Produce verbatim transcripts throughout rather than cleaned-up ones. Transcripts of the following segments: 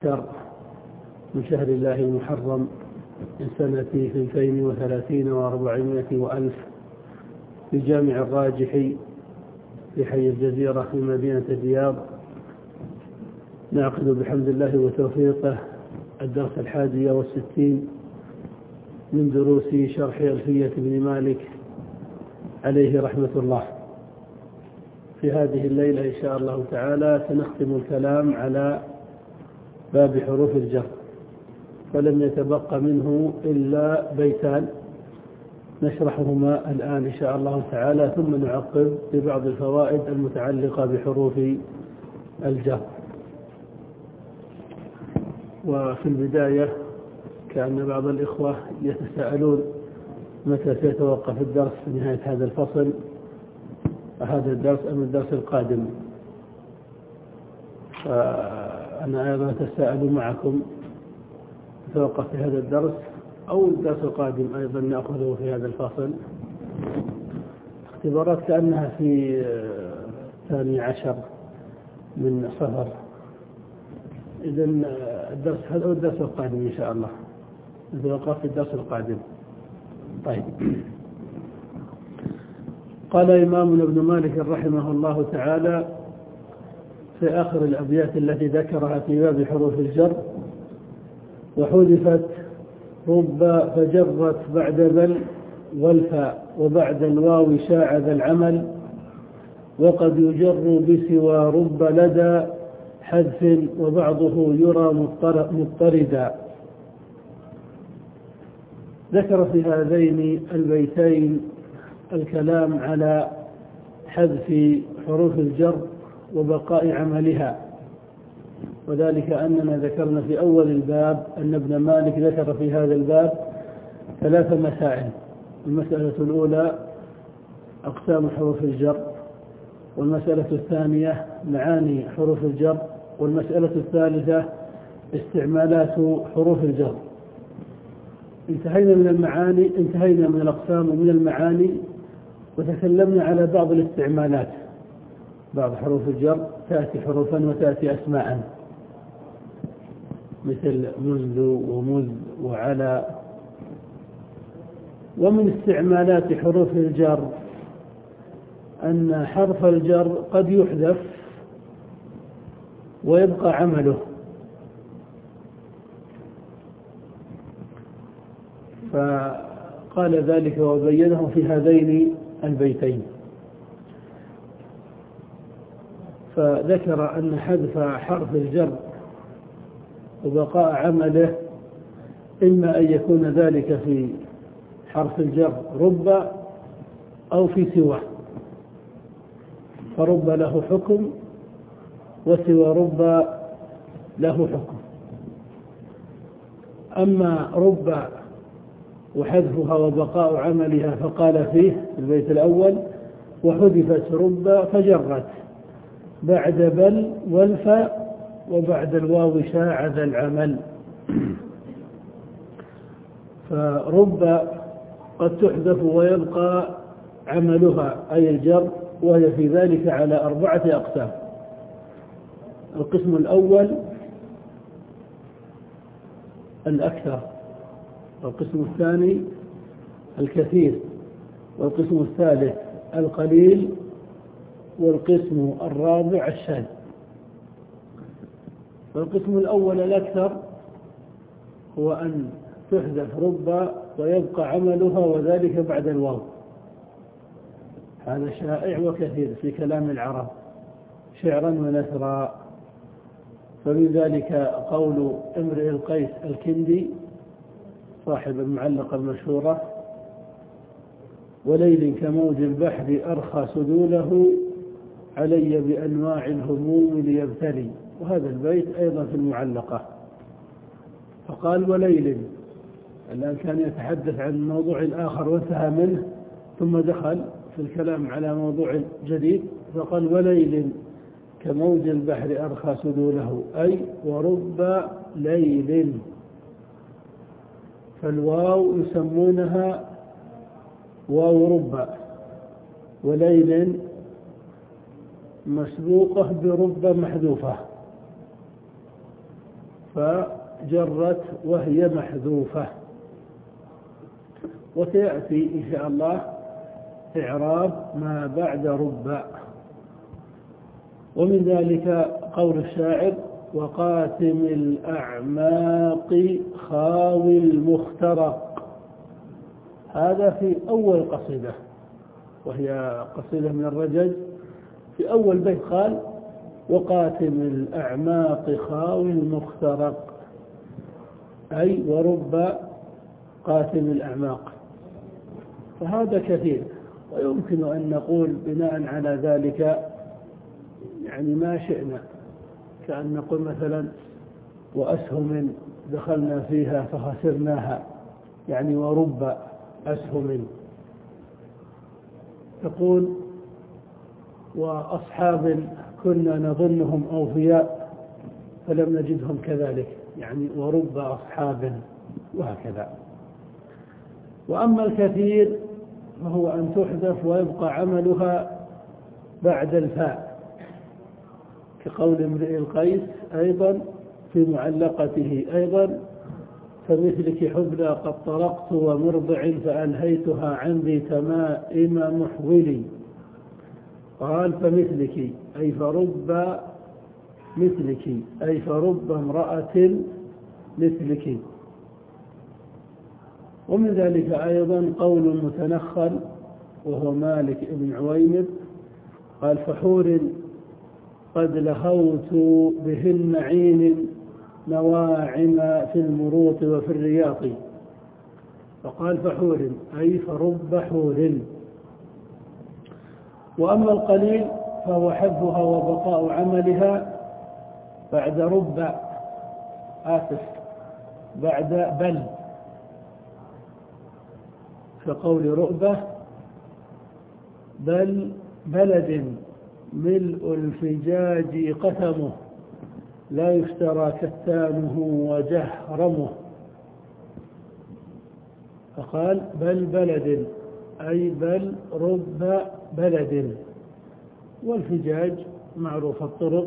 شهر من شهر الله المحرم من سنة اثنتين وثلاثين وأربعمائة وألف في جامع الراجحي في حي الجزيرة في مدينة الرياض. نعقد بحمد الله وتوفيقه الدرس الحادي والستين من دروس شرح ألفية بن مالك عليه رحمة الله. في هذه الليلة إن شاء الله تعالى سنختم الكلام على باب حروف الجر، فلم يتبقى منه إلا بيتان نشرحهما الآن إن شاء الله تعالى، ثم نعقب ببعض الفوائد المتعلقة بحروف الجر. وفي البداية كأن بعض الإخوة يتساءلون متى سيتوقف الدرس في نهاية هذا الفصل، هذا الدرس أم الدرس القادم؟ فأنا أيضا أتساءل معكم نتوقف في هذا الدرس أو الدرس القادم أيضا نأخذه في هذا الفصل. اختبارات كأنها في الثاني عشر من صفر، إذن الدرس هذا أو الدرس القادم إن شاء الله نتوقف في الدرس القادم. طيب، قال إمامنا ابن مالك رحمه الله تعالى في آخر الأبيات التي ذكرها في باب حروف الجر: وحذفت رب فجرت بعد بل والفاء وبعد الواو شاع ذا العمل، وقد يجر بسوى رب لدى حذف وبعضه يرى مضطردا. ذكر في هذين البيتين الكلام على حذف حروف الجر وبقاء عملها، وذلك أننا ذكرنا في أول الباب أن ابن مالك ذكر في هذا الباب ثلاث مسائل. المسألة الأولى أقسام حروف الجر، والمسألة الثانية معاني حروف الجر، والمسألة الثالثة استعمالات حروف الجر. انتهينا من المعاني انتهينا من الأقسام ومن المعاني، وتكلمنا على بعض الاستعمالات. بعض حروف الجر تأتي حروفا وتأتي أسماء، مثل منذ ومذ وعلى. ومن استعمالات حروف الجر أن حرف الجر قد يحذف ويبقى عمله، فقال ذلك وبينه في هذين البيتين. فذكر أن حذف حرف الجر وبقاء عمله إما أن يكون ذلك في حرف الجر رب أو في سواه، فرب له حكم وسوى رب له حكم. أما رب وحذفها وبقاء عملها فقال فيه في البيت الأول: وحذفت رب فجرت بعد بل والفاء وبعد الواو شاع ذا العمل. فرب قد تحذف ويبقى عملها أي الجر، وهي في ذلك على أربعة أقسام. القسم الأول الأكثر، والقسم الثاني الكثير، والقسم الثالث القليل، والقسم الرابع الشاذ. والقسم الأول الأكثر هو أن تحذف رب ويبقى عملها وذلك بعد الواو. هذا شائع وكثير في كلام العرب شعرا ونثرا. فمن ذلك قول امرئ القيس الكندي صاحب المعلقة المشهورة: وليل كموج البحر أرخى سدوله علي بأنواع الهموم ليبتلي. وهذا البيت أيضا في المعلقة. فقال وليل، الآن كان يتحدث عن موضوع آخر وانتهى منه ثم دخل في الكلام على موضوع جديد، فقال وليل كموج البحر أرخى سدوله، أي ورب ليل. فالواو يسمونها واو رب، وليل مسبوقة برب محذوفة، فجرت وهي محذوفة. وسيأتي إن شاء الله إعراب ما بعد رب. ومن ذلك قول الشاعر: وقاتم الأعماق خاوي المخترق. هذا في أول قصيدة، وهي قصيدة من الرجز. في أول بيت قال: وقاتم الأعماق خاوي المخترق، أي ورب قاتم الأعماق. فهذا كثير، ويمكن أن نقول بناء على ذلك يعني ما شئنا، كأن نقول مثلا: وأسهم دخلنا فيها فخسرناها، يعني ورب أسهم. تقول: وأصحاب كنا نظنهم أوفياء فلم نجدهم كذلك، يعني ورب أصحاب، وهكذا. وأما الكثير فهو أن تحذف ويبقى عملها بعد الفاء، كقول امرئ القيس أيضا في معلقته أيضا: فمثلك حبلى قد طرقت ومرضع فأنهيتها عن ذي تمائم محولي. قال: فمثلك أي فرب مثلك، أي فرب امرأة مثلك. ومن ذلك أيضا قول المتنخل وهو مالك بن عويمر قال: فحور قد لهوت بهن عين نواعم في المروط وفي الرياض. فقال: فحور أي فرب حور. وأما القليل فهو حذفها وبقاء عملها بعد رب آسف بعد بل، كقول رؤبة: بل بلد ملء الفجاج قثمه لا يشترى كتانه وجهرمه. فقال: بل بلد أي بل رب بلد. والفجاج معروف الطرق،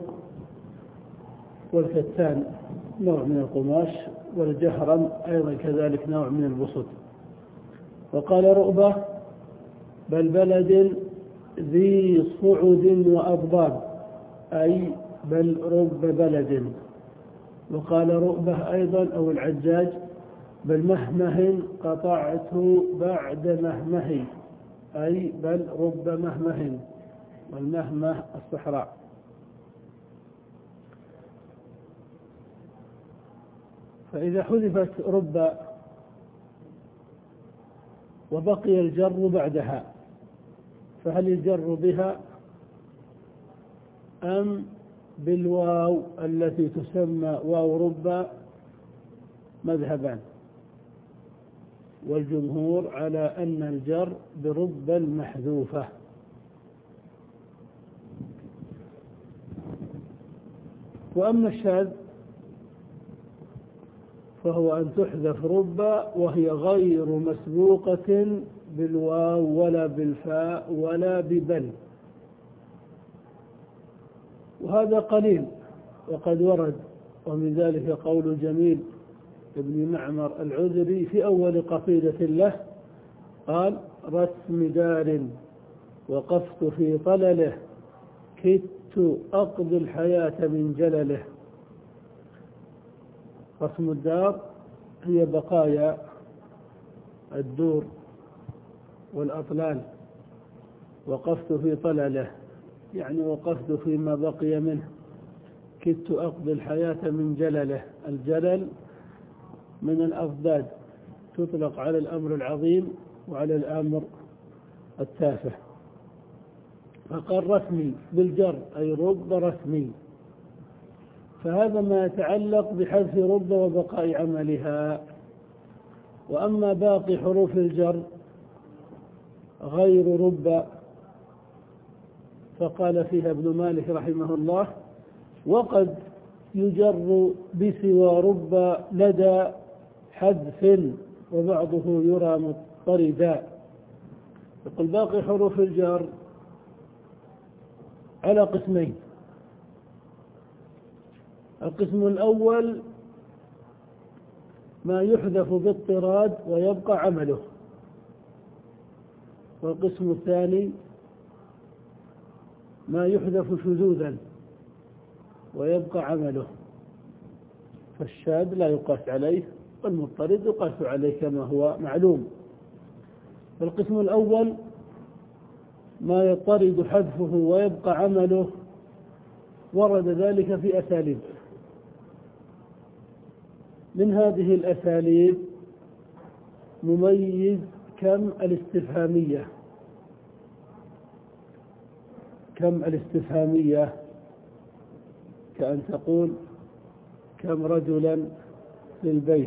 والكتان نوع من القماش، والجهرم أيضا كذلك نوع من البسط. وقال رؤبة: بل بلد ذي صعد وأضباب، أي بل رب بلد. وقال رؤبة أيضا أو العجاج: بل مهمه قطعت بعد مهمه، أي بل رب مهمه، والمهمه الصحراء. فإذا حذفت رب وبقي الجر بعدها، فهل الجر بها أم بالواو التي تسمى واو رب؟ مذهبان، والجمهور على أن الجر برب المحذوفة. وأما الشاذ فهو أن تحذف رب وهي غير مسبوقة بالواو ولا بالفاء ولا ببل، وهذا قليل وقد ورد. ومن ذلك قول جميل ابن معمر العذري في أول قصيدة له قال: رسم دار وقفت في طلله كدت أقضي الحياة من جلله. رسم الدار هي بقايا الدور والأطلال، وقفت في طلله يعني وقفت فيما بقي منه، كدت أقضي الحياة من جلله. الجلل من الأضداد، تطلق على الأمر العظيم وعلى الأمر التافه. فقال رسمي بالجر أي رب رسمي، فهذا ما يتعلق بحذف رب وبقاء عملها. وأما باقي حروف الجر غير رب فقال فيها ابن مالك رحمه الله: وقد يجر بسوى رب لدى حذف وبعضه يرى مضطردا. يقول باقي حروف الجر على قسمين: القسم الأول ما يحذف باضطراد ويبقى عمله. والقسم الثاني ما يحذف شذوذا ويبقى عمله، فالشاذ لا يقاس عليه والمضطرد يقاس عليه كما هو معلوم. القسم الأول ما يضطرد حذفه ويبقى عمله، ورد ذلك في أساليب. من هذه الأساليب مميز كم الاستفهامية. كم الاستفهامية كأن تقول كم رجلا في البيت،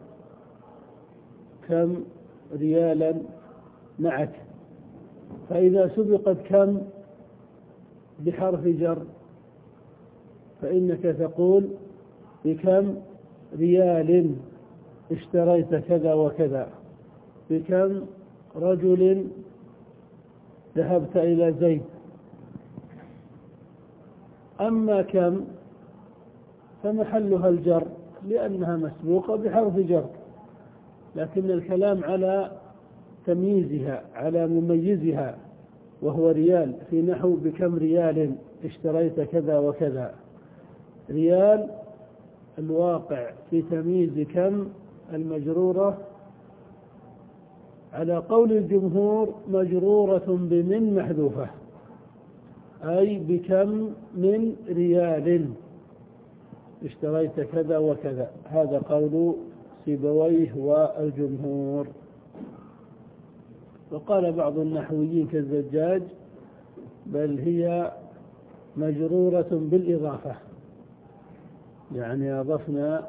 كم ريالا معك. فإذا سبقت كم بحرف جر فإنك تقول بكم ريال اشتريت كذا وكذا، بكم رجل ذهبت إلى زيد. أما كم فمحلها الجر لأنها مسبوقة بحرف جر، لكن الكلام على تمييزها، على مميزها، وهو ريال، في نحو بكم ريال اشتريت كذا وكذا. ريال الواقع في تمييز كم المجرورة على قول الجمهور مجرورة بمن محذوفة، أي بكم من ريال اشتريت كذا وكذا. هذا قول سيبويه والجمهور. وقال بعض النحويين كالزجاج بل هي مجرورة بالإضافة، يعني أضفنا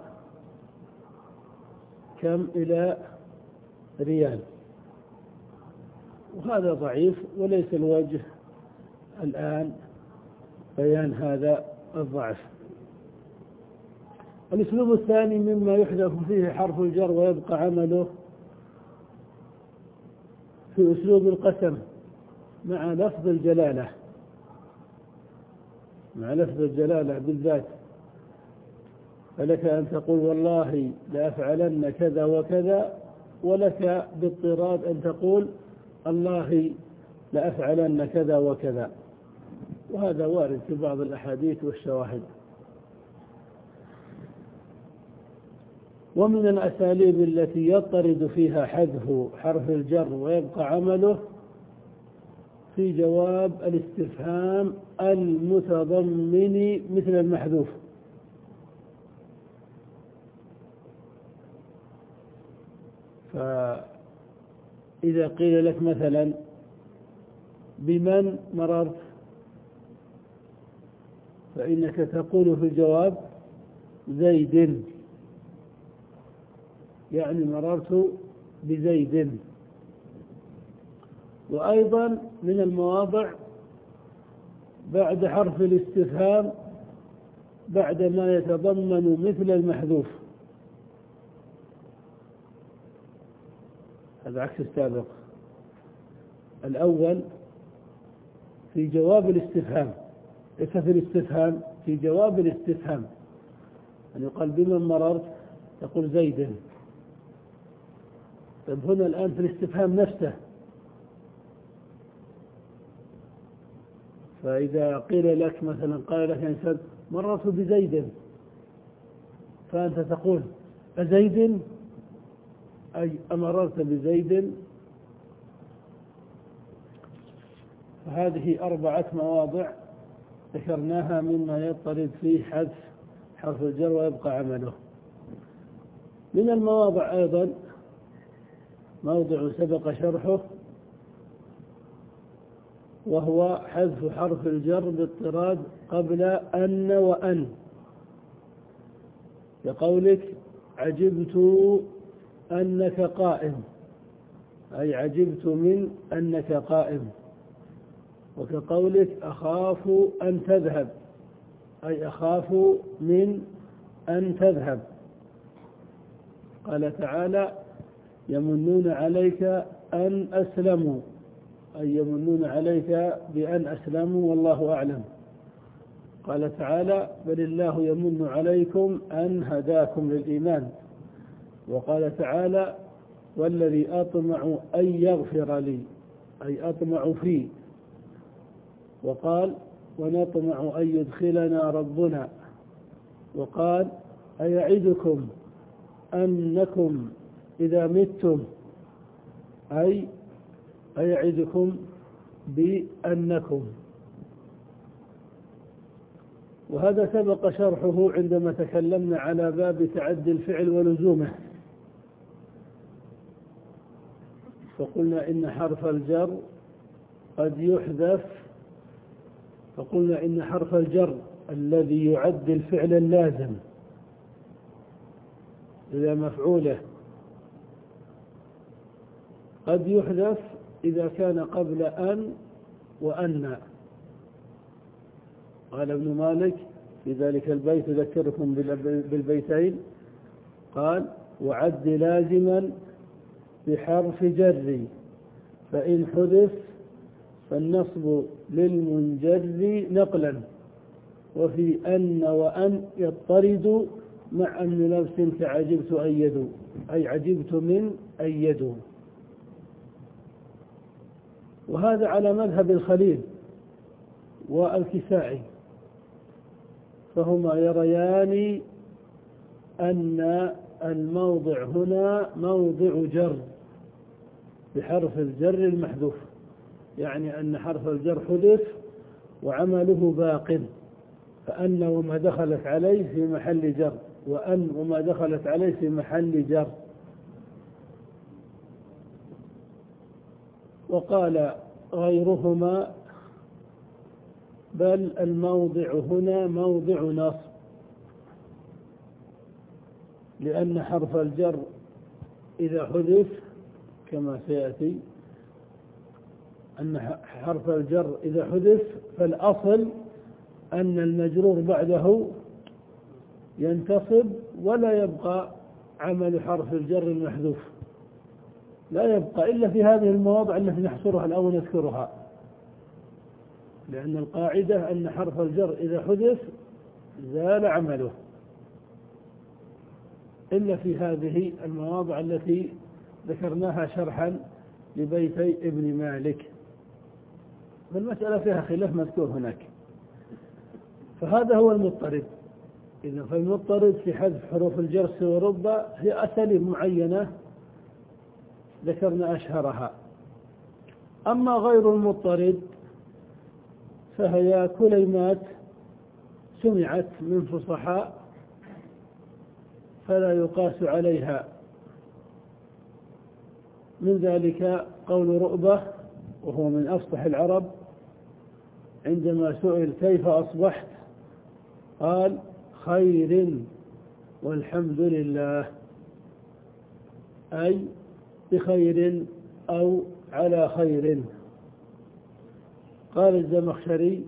كم إلى ريال، وهذا ضعيف وليس الوجه الآن بيان هذا الضعف. الأسلوب الثاني مما يحذف فيه حرف الجر ويبقى عمله في أسلوب القسم مع لفظ الجلالة، مع لفظ الجلالة بالذات. فلك أن تقول والله لأفعلن كذا وكذا، ولك باضطراد أن تقول الله لأفعلن كذا وكذا، وهذا وارد في بعض الأحاديث والشواهد. ومن الأساليب التي يضطرد فيها حذف حرف الجر ويبقى عمله في جواب الاستفهام المتضمن مثل المحذوف. فإذا قيل لك مثلا بمن مررت، فإنك تقول في الجواب زيد، يعني مررت بزيد. وأيضا من المواضع بعد حرف الاستفهام بعد ما يتضمن مثل المحذوف، هذا عكس السابق. الأول في جواب الاستفهام، ليس في الاستفهام، في جواب الاستفهام، أن يقال بمن مررت تقول زيد. طيب هنا الآن في الاستفهام نفسه، فإذا قيل لك مثلا قال لك إنسان مررت بزيد، فأنت تقول أزيد، أي أمررت بزيد. فهذه أربعة مواضع ذكرناها مما يضطرد فيه حذف حرف الجر ويبقى عمله. من المواضع أيضا موضع سبق شرحه، وهو حذف حرف الجر باضطراد قبل أن وأن، كقولك عجبت أنك قائم، أي عجبت من أنك قائم. وكقولك أخاف أن تذهب، أي أخاف من أن تذهب. قال تعالى يمنون عليك أن أسلموا، أي يمنون عليك بأن أسلموا والله أعلم. قال تعالى بل الله يمن عليكم أن هداكم للإيمان. وقال تعالى والذي أطمع أن يغفر لي أي أطمع فيه، وقال ونطمع أن يدخلنا ربنا، وقال أيعدكم أنكم إذا متم أي أيعدكم بأنكم. وهذا سبق شرحه عندما تكلمنا على باب تعدي الفعل ولزومه، فقلنا إن حرف الجر قد يحذف، فقلنا إن حرف الجر الذي يعد الفعل اللازم إلى مفعوله قد يحذف إذا كان قبل أن وأن. قال ابن مالك في ذلك البيت يذكركم بالبيتين، قال وعد لازما بحرف جر فإن حذف فالنصب للمنجر نقلا، وفي أن وأن يضطرد مع أن نفس كعجبت أيدوا أي عجبت من أيدوا. وهذا على مذهب الخليل والكسائي، فهما يريان أن الموضع هنا موضع جر بحرف الجر المحذوف، يعني أن حرف الجر حذف وعمله باق، فأن وما دخلت عليه في محل جر، وأن وما دخلت عليه في محل جر. وقال غيرهما بل الموضع هنا موضع نصب، لأن حرف الجر إذا حذف كما سيأتي أن حرف الجر إذا حذف فالأصل أن المجرور بعده ينتصب ولا يبقى عمل حرف الجر المحذوف، لا يبقى إلا في هذه المواضع التي نحصرها الآن ونذكرها، لأن القاعدة أن حرف الجر إذا حذف زال عمله، إلا في هذه المواضع التي ذكرناها شرحا لبيتي ابن مالك، فالمسألة فيها خلاف مذكور هناك. فهذا هو المضطرد. إذا فالمضطرد في حذف حروف الجر ورب هي أساليب معينة ذكرنا أشهرها. أما غير المضطرد فهي كلمات سمعت من فصحاء فلا يقاس عليها، من ذلك قول رؤبة وهو من أفصح العرب عندما سئل كيف أصبحت قال خير والحمد لله، أي بخير أو على خير. قال الزمخشري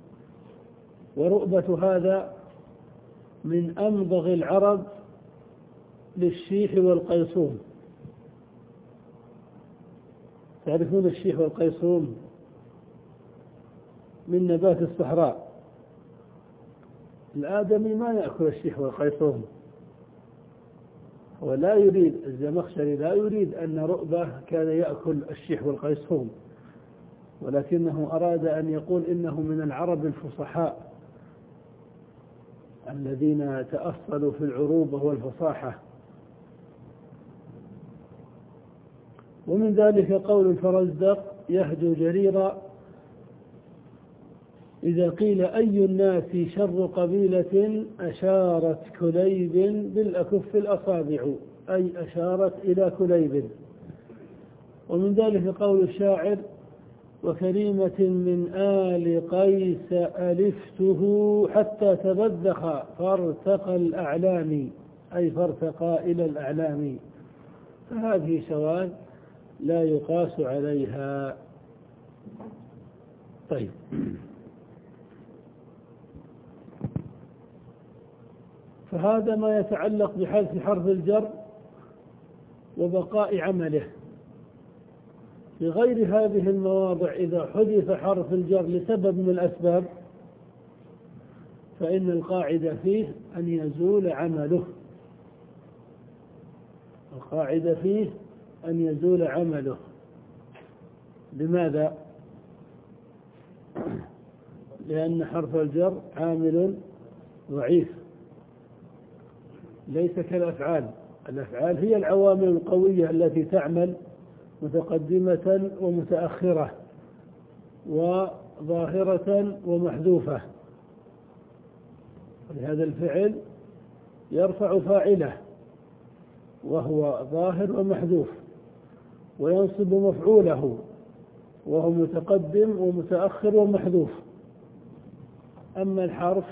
ورؤبة هذا من أمضغ العرب للشيح والقيصوم. تعرفون الشيح والقيصوم من نبات الصحراء، الآدمي ما يأكل الشيح والقيصوم، ولا يريد الزمخشري لا يريد أن رؤبة كان يأكل الشيح والقيصوم، ولكنه أراد أن يقول إنه من العرب الفصحاء الذين تأصلوا في العروبة والفصاحة. ومن ذلك قول الفرزدق يهجو جريرا إذا قيل أي الناس شر قبيلة أشارت كليب بالأكف الأصابع، أي أشارت إلى كليب. ومن ذلك قول الشاعر وكريمة من آل قيس ألفته حتى تبذخ فارتقى الأعلام، أي فارتقى إلى الأعلام. فهذه شواذ لا يقاس عليها. طيب، فهذا ما يتعلق بحذف حرف الجر وبقاء عمله. في غير هذه المواضع إذا حذف حرف الجر لسبب من الأسباب فإن القاعدة فيه أن يزول عمله. القاعدة فيه أن يزول عمله. لماذا؟ لأن حرف الجر عامل ضعيف ليس كالأفعال. الأفعال هي العوامل القوية التي تعمل متقدمة ومتأخرة وظاهرة ومحذوفة. لهذا الفعل يرفع فاعله وهو ظاهر ومحذوف، وينصب مفعوله وهو متقدم ومتأخر ومحذوف. أما الحرف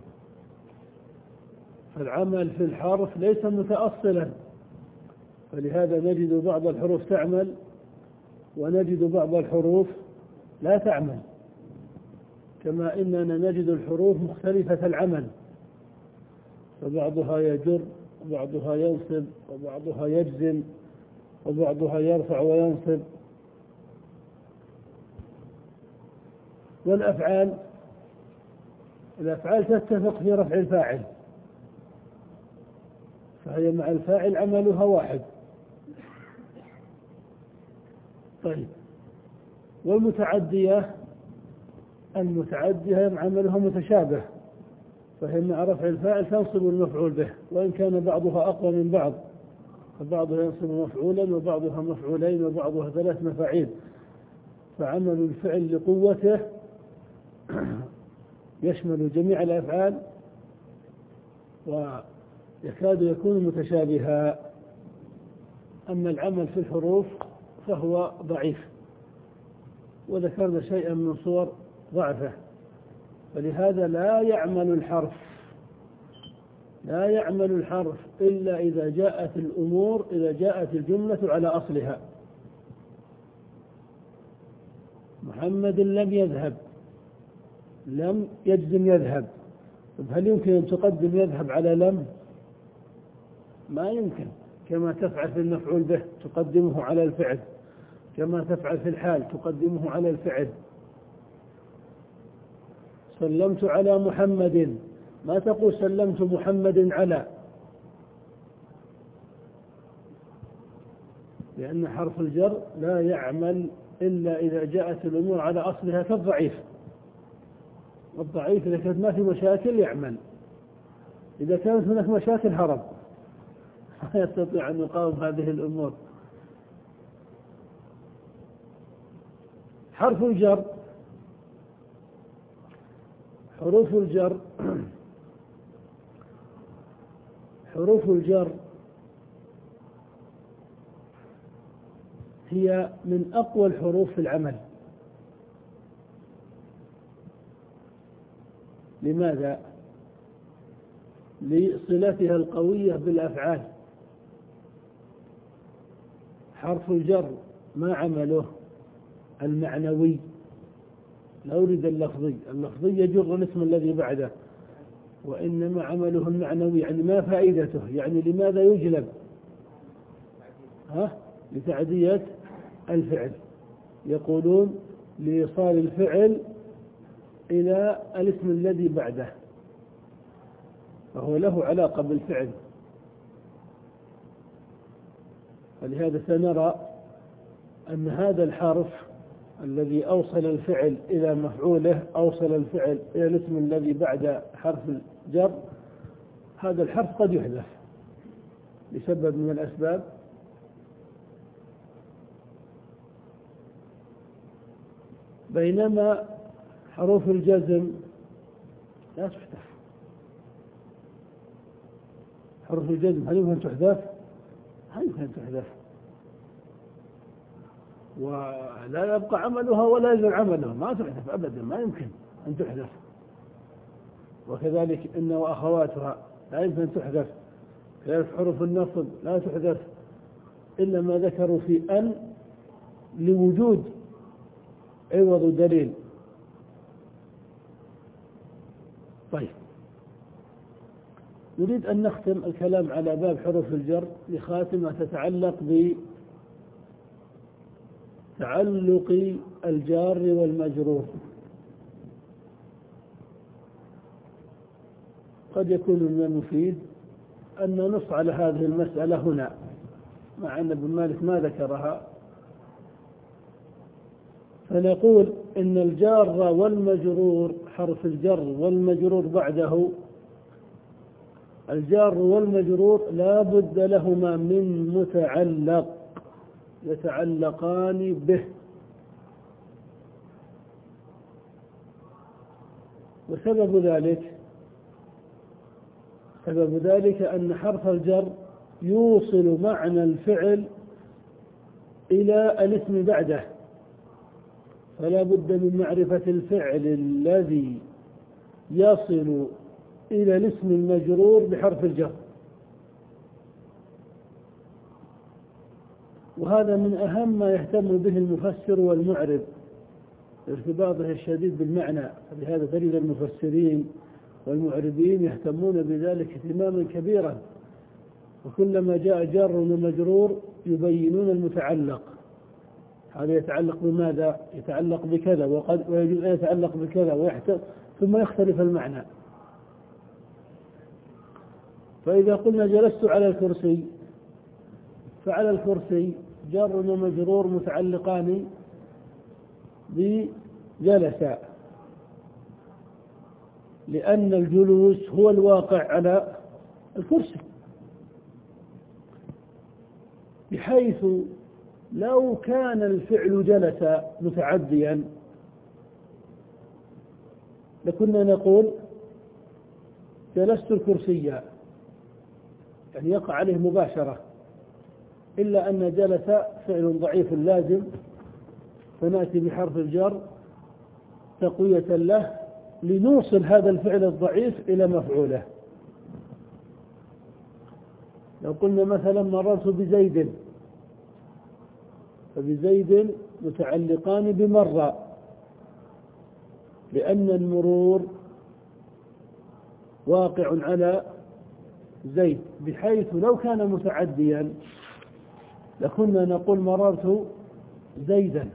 فالعمل في الحرف ليس متأصلا، فلهذا نجد بعض الحروف تعمل ونجد بعض الحروف لا تعمل، كما إننا نجد الحروف مختلفة العمل، فبعضها يجر وبعضها ينصب وبعضها يجزم وبعضها يرفع وينصب. والأفعال الأفعال تتفق في رفع الفاعل، فهي مع الفاعل عملها واحد. طيب، والمتعدية المتعدية عملها متشابه، فهي مع رفع الفاعل تنصب المفعول به، وإن كان بعضها أقوى من بعض، فبعضها ينصب مفعولا وبعضها مفعولين وبعضها ثلاث مفاعيل، فعمل الفعل لقوته يشمل جميع الأفعال ويكاد يكون متشابها. أما العمل في الحروف فهو ضعيف، وذكرنا شيئا من صور ضعفه، فلهذا لا يعمل الحرف لا يعمل الحرف إلا إذا جاءت الأمور إذا جاءت الجملة على أصلها. محمد لم يذهب، لم يجزم يذهب، هل يمكن أن تقدم يذهب على لم؟ ما يمكن. كما تفعل في المفعول به تقدمه على الفعل، كما تفعل في الحال تقدمه على الفعل. سلمت على محمد، ما تقول سلمت محمد على، لأن حرف الجر لا يعمل إلا إذا جاءت الأمور على أصلها كالضعيف. والضعيف إذا كانت ما في مشاكل يعمل، إذا كانت هناك مشاكل هرب، لا يستطيع أن يقاوم هذه الأمور. حرف الجر حروف الجر حروف الجر هي من أقوى الحروف في العمل. لماذا؟ لصلتها القوية بالأفعال. حرف الجر ما عمله المعنوي، لا أريد اللفظي، اللفظي يجر الاسم الذي بعده، وإنما عمله المعنوي. يعني ما فائدته؟ يعني لماذا يجلب؟ ها؟ لتعدية الفعل. يقولون لإيصال الفعل إلى الاسم الذي بعده، فهو له علاقة بالفعل. فلهذا سنرى أن هذا الحرف الذي أوصل الفعل إلى مفعوله، أوصل الفعل إلى الاسم الذي بعد حرف الجر، هذا الحرف قد يحذف لسبب من الأسباب، بينما حروف الجزم لا تحذف. حروف الجزم هل يمكن أن تحذف؟ هل يمكن أن تحذف، ولا يبقى عملها ولا يزال عملها، ما تحذف أبدا، ما يمكن أن تحذف. وكذلك إن وأخواتها لا يمكن أن تحذف. كذلك حروف النصب لا تحذف إلا ما ذكروا في أن لوجود عوض دليل. طيب، نريد أن نختم الكلام على باب حروف الجر لخاتمة تتعلق بتعلق الجار والمجرور. قد يكون من المفيد أن ننص على هذه المسألة هنا، مع أن ابن مالك ما ذكرها، فنقول إن الجار والمجرور، حرف الجر والمجرور بعده، الجار والمجرور لا بد لهما من متعلق يتعلقان به. وسبب ذلك سبب ذلك أن حرف الجر يوصل معنى الفعل إلى الاسم بعده، فلا بد من معرفة الفعل الذي يصل إلى الاسم المجرور بحرف الجر. وهذا من أهم ما يهتم به المفسر والمعرب، ارتباطه الشديد بالمعنى. فلهذا تجد المفسرين والمعربين يهتمون بذلك اهتماما كبيرا، وكلما جاء جار ومجرور يبينون المتعلق، هذا يتعلق بماذا؟ يتعلق بكذا، وقد ويجوز أن يتعلق بكذا، ويحتمل ثم يختلف المعنى. فإذا قلنا جلست على الكرسي، فعلى الكرسي جار ومجرور متعلقان بجلس، لأن الجلوس هو الواقع على الكرسي، بحيث لو كان الفعل جلس متعديا لكنا نقول جلست الكرسي، يعني يقع عليه مباشرة، إلا أن جلس فعل ضعيف لازم، فنأتي بحرف الجر تقوية له لنوصل هذا الفعل الضعيف إلى مفعوله. لو قلنا مثلا مررت بزيد، فبزيد متعلقان بمر، لأن المرور واقع على زيد، بحيث لو كان متعديا لكنا نقول مررت زيدا.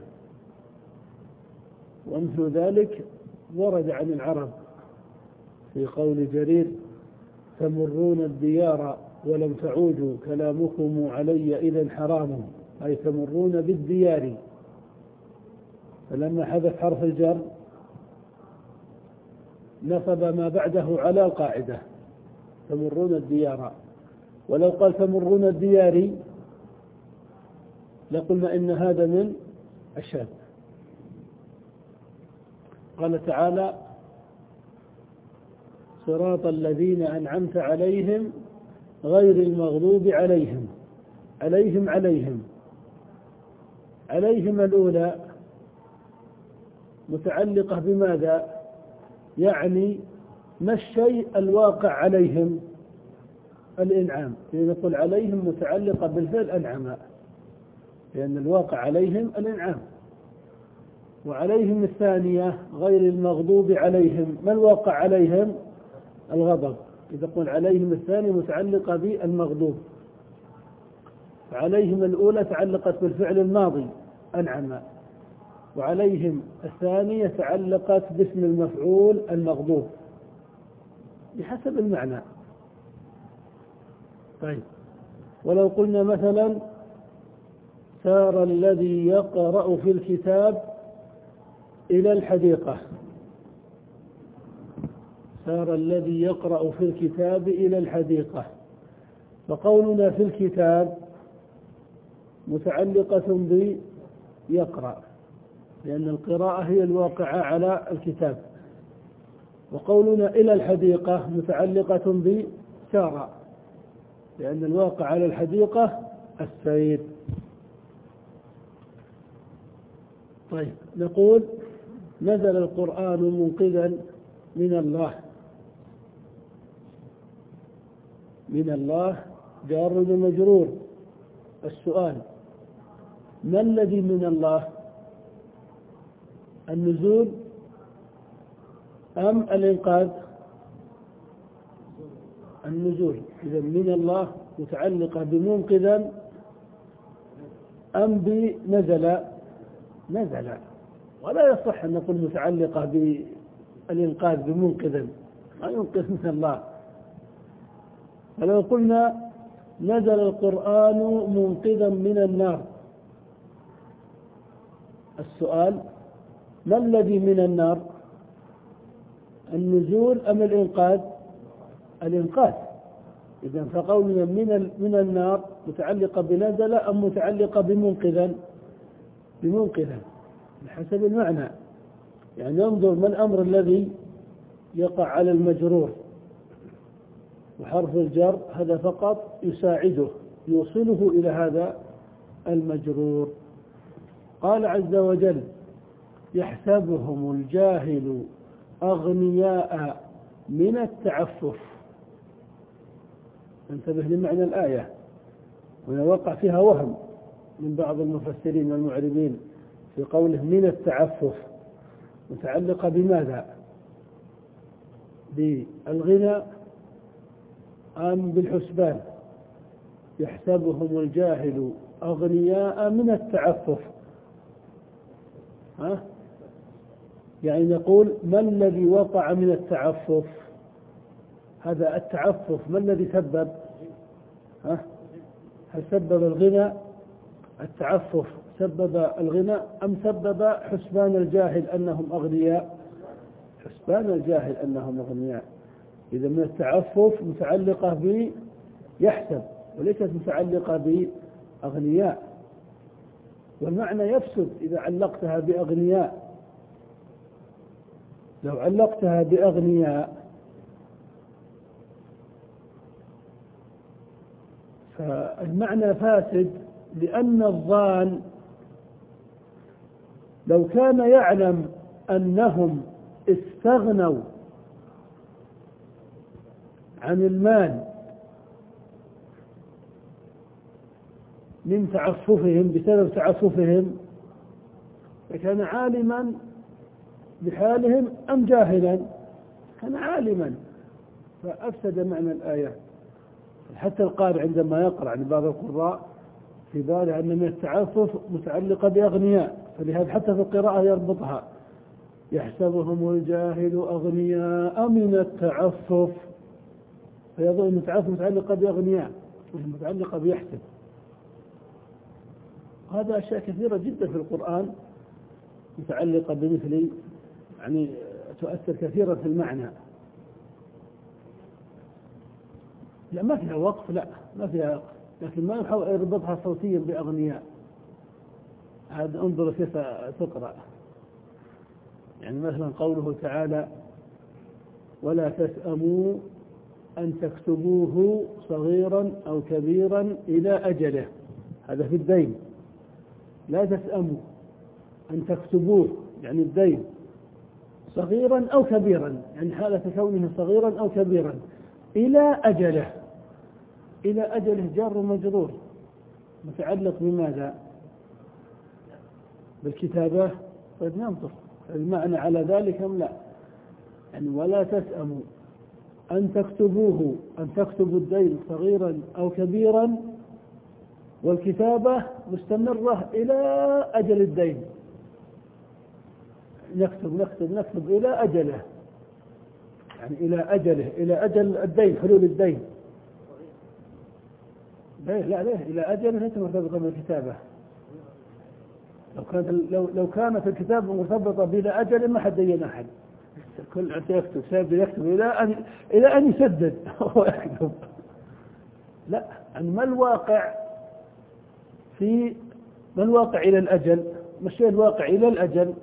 ومثل ذلك ورد عن العرب في قول جرير: تمرون الديار ولم تعودوا كلامكم علي إذا حرام، أي تمرون بالديار. فلما حذف حرف الجر نصب ما بعده على القاعدة تمرون الديار، ولو قال تمرون الديار لقلنا إن هذا من الشاذ. قال تعالى: صراط الذين أنعمت عليهم غير المغضوب عليهم. عليهم عليهم عليهم الأولى متعلقة بماذا؟ يعني ما الشيء الواقع عليهم؟ الإنعام. نقول عليهم متعلقة بالفعل أنعم، لأن الواقع عليهم الإنعام. وعليهم الثانية غير المغضوب عليهم، ما الواقع عليهم؟ الغضب. إذا قل عليهم الثانية متعلقة بالمغضوب، فعليهم الأولى تعلقت بالفعل الماضي أنعم، وعليهم الثانية تعلقت باسم المفعول المغضوب بحسب المعنى. طيب، ولو قلنا مثلا سار الذي يقرأ في الكتاب إلى الحديقة، سار الذي يقرأ في الكتاب إلى الحديقة، فقولنا في الكتاب متعلقة بيقرأ، لأن القراءة هي الواقعة على الكتاب، وقولنا إلى الحديقة متعلقة بسار، لأن الواقع على الحديقة السير. طيب، نقول نزل القرآن منقذا من الله. من الله جار ومجرور. السؤال: ما الذي من الله؟ النزول أم الإنقاذ؟ النزول. إذا من الله متعلقة بمنقذا أم بنزل؟ نزل. ولا يصح أن نقول متعلقة بالإنقاذ بمنقذا، ما ينقذ من الله. فلو قلنا نزل القرآن منقذا من النار. السؤال: ما الذي من النار؟ النزول أم الإنقاذ؟ الإنقاذ. إذن فقولنا من من النار متعلقة بنزل أم متعلقة بمنقذا؟ بمنقذا بحسب المعنى. يعني ننظر ما الأمر الذي يقع على المجرور، وحرف الجر هذا فقط يساعده يوصله إلى هذا المجرور. قال عز وجل: يحسبهم الجاهل أغنياء من التعفف. انتبه لمعنى الآية، وهنا وقع فيها وهم من بعض المفسرين والمعربين في قوله من التعفف، متعلقة بماذا؟ بالغنى أم بالحسبان؟ يحسبهم الجاهل أغنياء من التعفف. ها؟ يعني نقول ما الذي وقع من التعفف؟ هذا التعفف ما الذي سبب؟ ها؟ هل سبب الغنى؟ التعفف سبب الغنى أم سبب حسبان الجاهل أنهم أغنياء؟ حسبان الجاهل أنهم أغنياء. إذا من التعفف متعلقة ب يحسب وليست متعلقة بأغنياء، والمعنى يفسد إذا علقتها بأغنياء. لو علقتها بأغنياء فالمعنى فاسد، لأن الظان لو كان يعلم أنهم استغنوا عن المال من تعففهم بسبب تعففهم فكان عالما بحالهم أم جاهلا؟ كان عالما، فأفسد معنى الآية. حتى القارئ عندما يقرأ عن بعض القراء في باله أن من التعفف متعلقة بأغنياء، فلهذا حتى في القراءة يربطها: يحسبهم الجاهل أغنياء من التعفف، فيظن أن التعفف متعلقة بأغنياء متعلقة بيحسب. هذا أشياء كثيرة جدا في القرآن متعلقة بمثل يعني تؤثر كثيرا في المعنى. لا ما فيها وقف، لا ما فيها، لكن ما نحاول يربطها صوتيا بأغنياء. هذا انظر كيف تقرأ. يعني مثلا قوله تعالى: ولا تسأموا أن تكتبوه صغيرا أو كبيرا إلى أجله. هذا في الدين. لا تسأموا أن تكتبوه يعني الدين صغيرا أو كبيرا، يعني حالة كونه صغيرا أو كبيرا إلى أجله. إلى أجله جار ومجرور، متعلق بماذا؟ بالكتابة. طيب ننظر المعنى على ذلك أم لا. يعني ولا تسأموا أن تكتبوه، أن تكتبوا الدين صغيرا أو كبيرا، والكتابة مستمرة إلى أجل الدين. نكتب نكتب نكتب إلى أجله، يعني إلى أجله، إلى أجل الدين، حلول الدين. لا لا لا إلى أجل ليس مرتبطة بالكتابة. لو كانت لو لو كانت الكتابة مرتبطة بلا أجل ما حد دين أحد. كل يكتب ساب يكتب إلى أن إلى أن يسدد هو يكتب. لا، يعني ما الواقع في ما الواقع إلى الأجل؟ مش الواقع إلى الأجل؟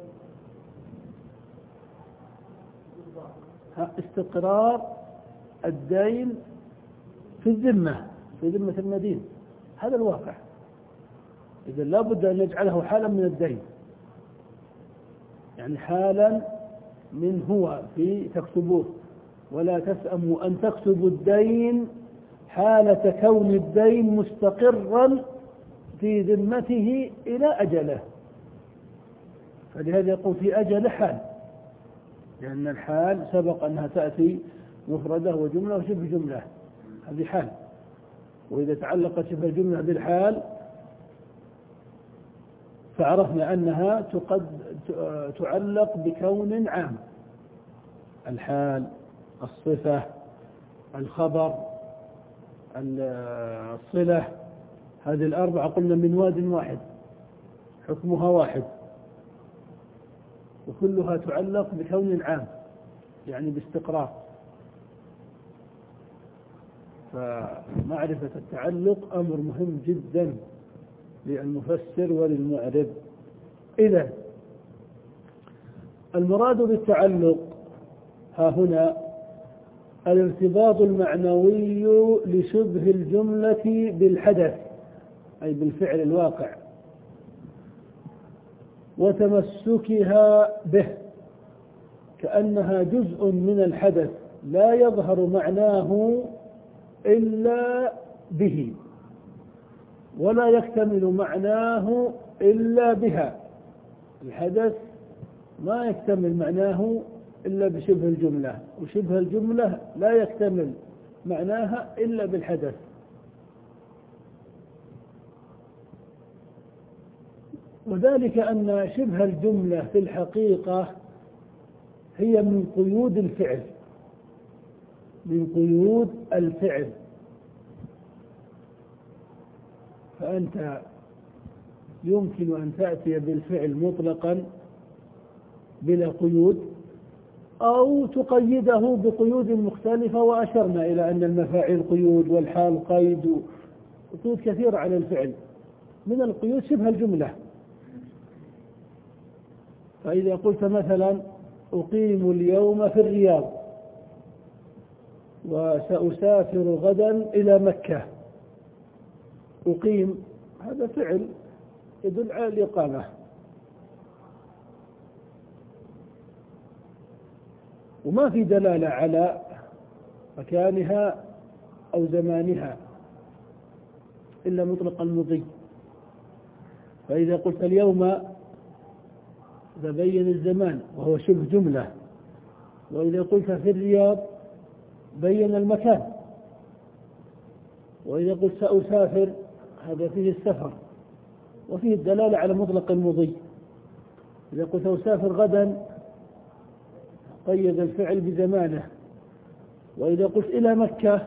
استقرار الدين في الذمة، في ذمة المدين، هذا الواقع. إذا لا بد أن نجعله حالا من الدين، يعني حالا من هو في تكتبوه. ولا تسأموا أن تكتبوا الدين حالة كون الدين مستقرا في ذمته إلى أجله. فلهذا يقول في أجل حال، لأن الحال سبق أنها تأتي مفردة وجملة وشبه جملة، هذه حال. وإذا تعلقت شبه الجملة بالحال فعرفنا أنها تقد تعلق بكون عام: الحال، الصفة، الخبر، الصلة، هذه الأربعة قلنا من واد واحد حكمها واحد، وكلها تعلق بكون عام يعني باستقرار. فمعرفة التعلق أمر مهم جدا للمفسر وللمعرب. إذن المراد بالتعلق ها هنا الارتباط المعنوي لشبه الجملة بالحدث أي بالفعل الواقع، وتمسكها به كأنها جزء من الحدث لا يظهر معناه إلا به، ولا يكتمل معناه إلا بها. الحدث ما يكتمل معناه إلا بشبه الجملة، وشبه الجملة لا يكتمل معناها إلا بالحدث. وذلك أن شبه الجملة في الحقيقة هي من قيود الفعل، من قيود الفعل. فأنت يمكن أن تأتي بالفعل مطلقا بلا قيود، أو تقيده بقيود مختلفة، وأشرنا إلى أن المفاعيل قيود والحال قيد، قيود كثيرة على الفعل. من القيود شبه الجملة. فإذا قلت مثلا أقيم اليوم في الرياض وسأسافر غدا إلى مكة، أقيم هذا فعل يدل على الإقامة، وما في دلالة على مكانها أو زمانها إلا مطلق المضي. فإذا قلت اليوم بين الزمان وهو شبه جملة، وإذا قلت في الرياض بين المكان، وإذا قلت سأسافر هذا فيه السفر وفيه الدلالة على مطلق المضي. إذا قلت سأسافر غدا قيد الفعل بزمانه، وإذا قلت إلى مكة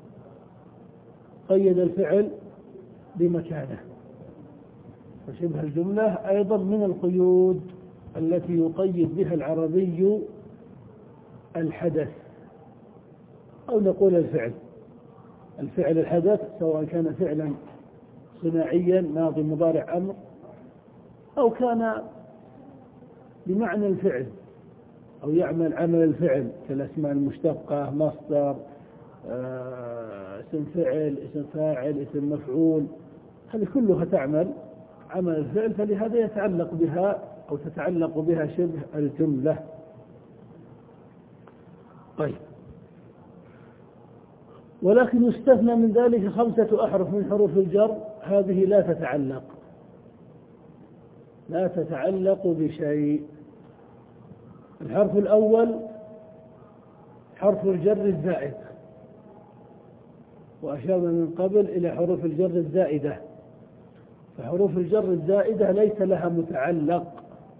قيد الفعل بمكانه. فشبه الجملة أيضا من القيود التي يقيد بها العربي الحدث، أو نقول الفعل الفعل الحدث، سواء كان فعلا صناعيا ماضي مضارع أمر، أو كان بمعنى الفعل أو يعمل عمل الفعل كالأسماء المشتقة، مصدر، آه، اسم فعل، اسم فاعل، اسم مفعول، هذه كلها تعمل عمل الفعل، فلهذا يتعلق بها أو تتعلق بها شبه الجملة. طيب، ولكن يستثنى من ذلك خمسة أحرف من حروف الجر، هذه لا تتعلق لا تتعلق بشيء. الحرف الأول حرف الجر الزائد، وأشرنا من قبل إلى حروف الجر الزائدة. فحروف الجر الزائدة ليس لها متعلق،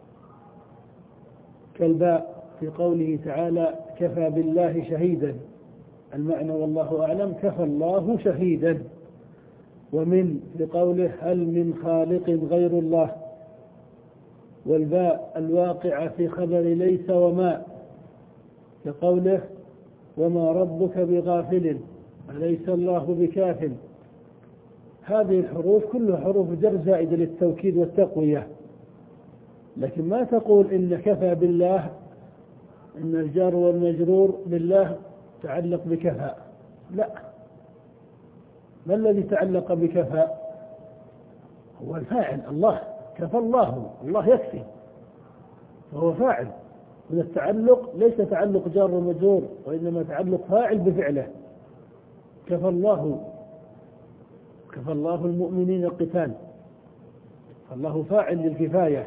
كالباء في قوله تعالى كفى بالله شهيدا، المعنى والله أعلم كفى الله شهيدا. ومن في قوله هل من خالق غير الله، والباء الواقعة في خبر ليس وما، كقوله وما ربك بغافل أليس الله بكاف. هذه الحروف كلها حروف جر زائدة للتوكيد والتقوية، لكن ما تقول إن كفى بالله إن الجار والمجرور بالله تعلق بكفى، لا. ما الذي تعلق بكفى؟ هو الفاعل الله، كفى الله، الله يكفي، فهو فاعل. من التعلق ليس تعلق جار ومجرور، وإنما تعلق فاعل بفعله. كفى الله، كفى الله المؤمنين القتال، فالله فاعل للكفاية.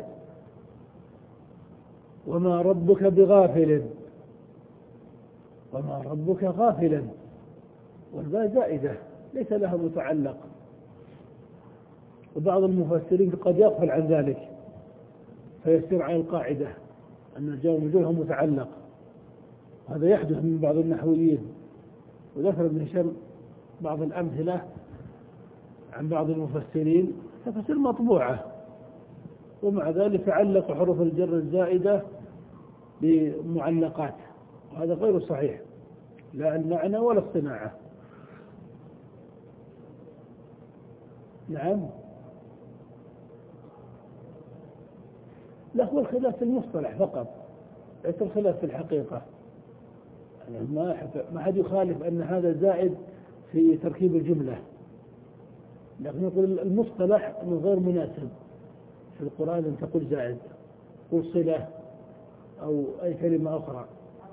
وما ربك بغافل، وما ربك غافلا، والباء زائدة ليس لها متعلق. وبعض المفسرين قد يغفل عن ذلك فيسير على القاعدة أن الجار والمجرور متعلق. هذا يحدث من بعض النحويين، وذكر ابن هشام بعض الأمثلة عن بعض المفسرين تفسير مطبوعة، ومع ذلك علق حروف الجر الزائدة بمعلقات، وهذا غير صحيح، لا المعنى ولا الصناعة. نعم، لا هو الخلاف في المصطلح فقط، ليس الخلاف في الحقيقة. يعني ما ما حد يخالف أن هذا زائد في تركيب الجملة، لكن يقول المصطلح أنه غير مناسب في القرآن أن تقول زائد، قل صلة أو أي كلمة أخرى.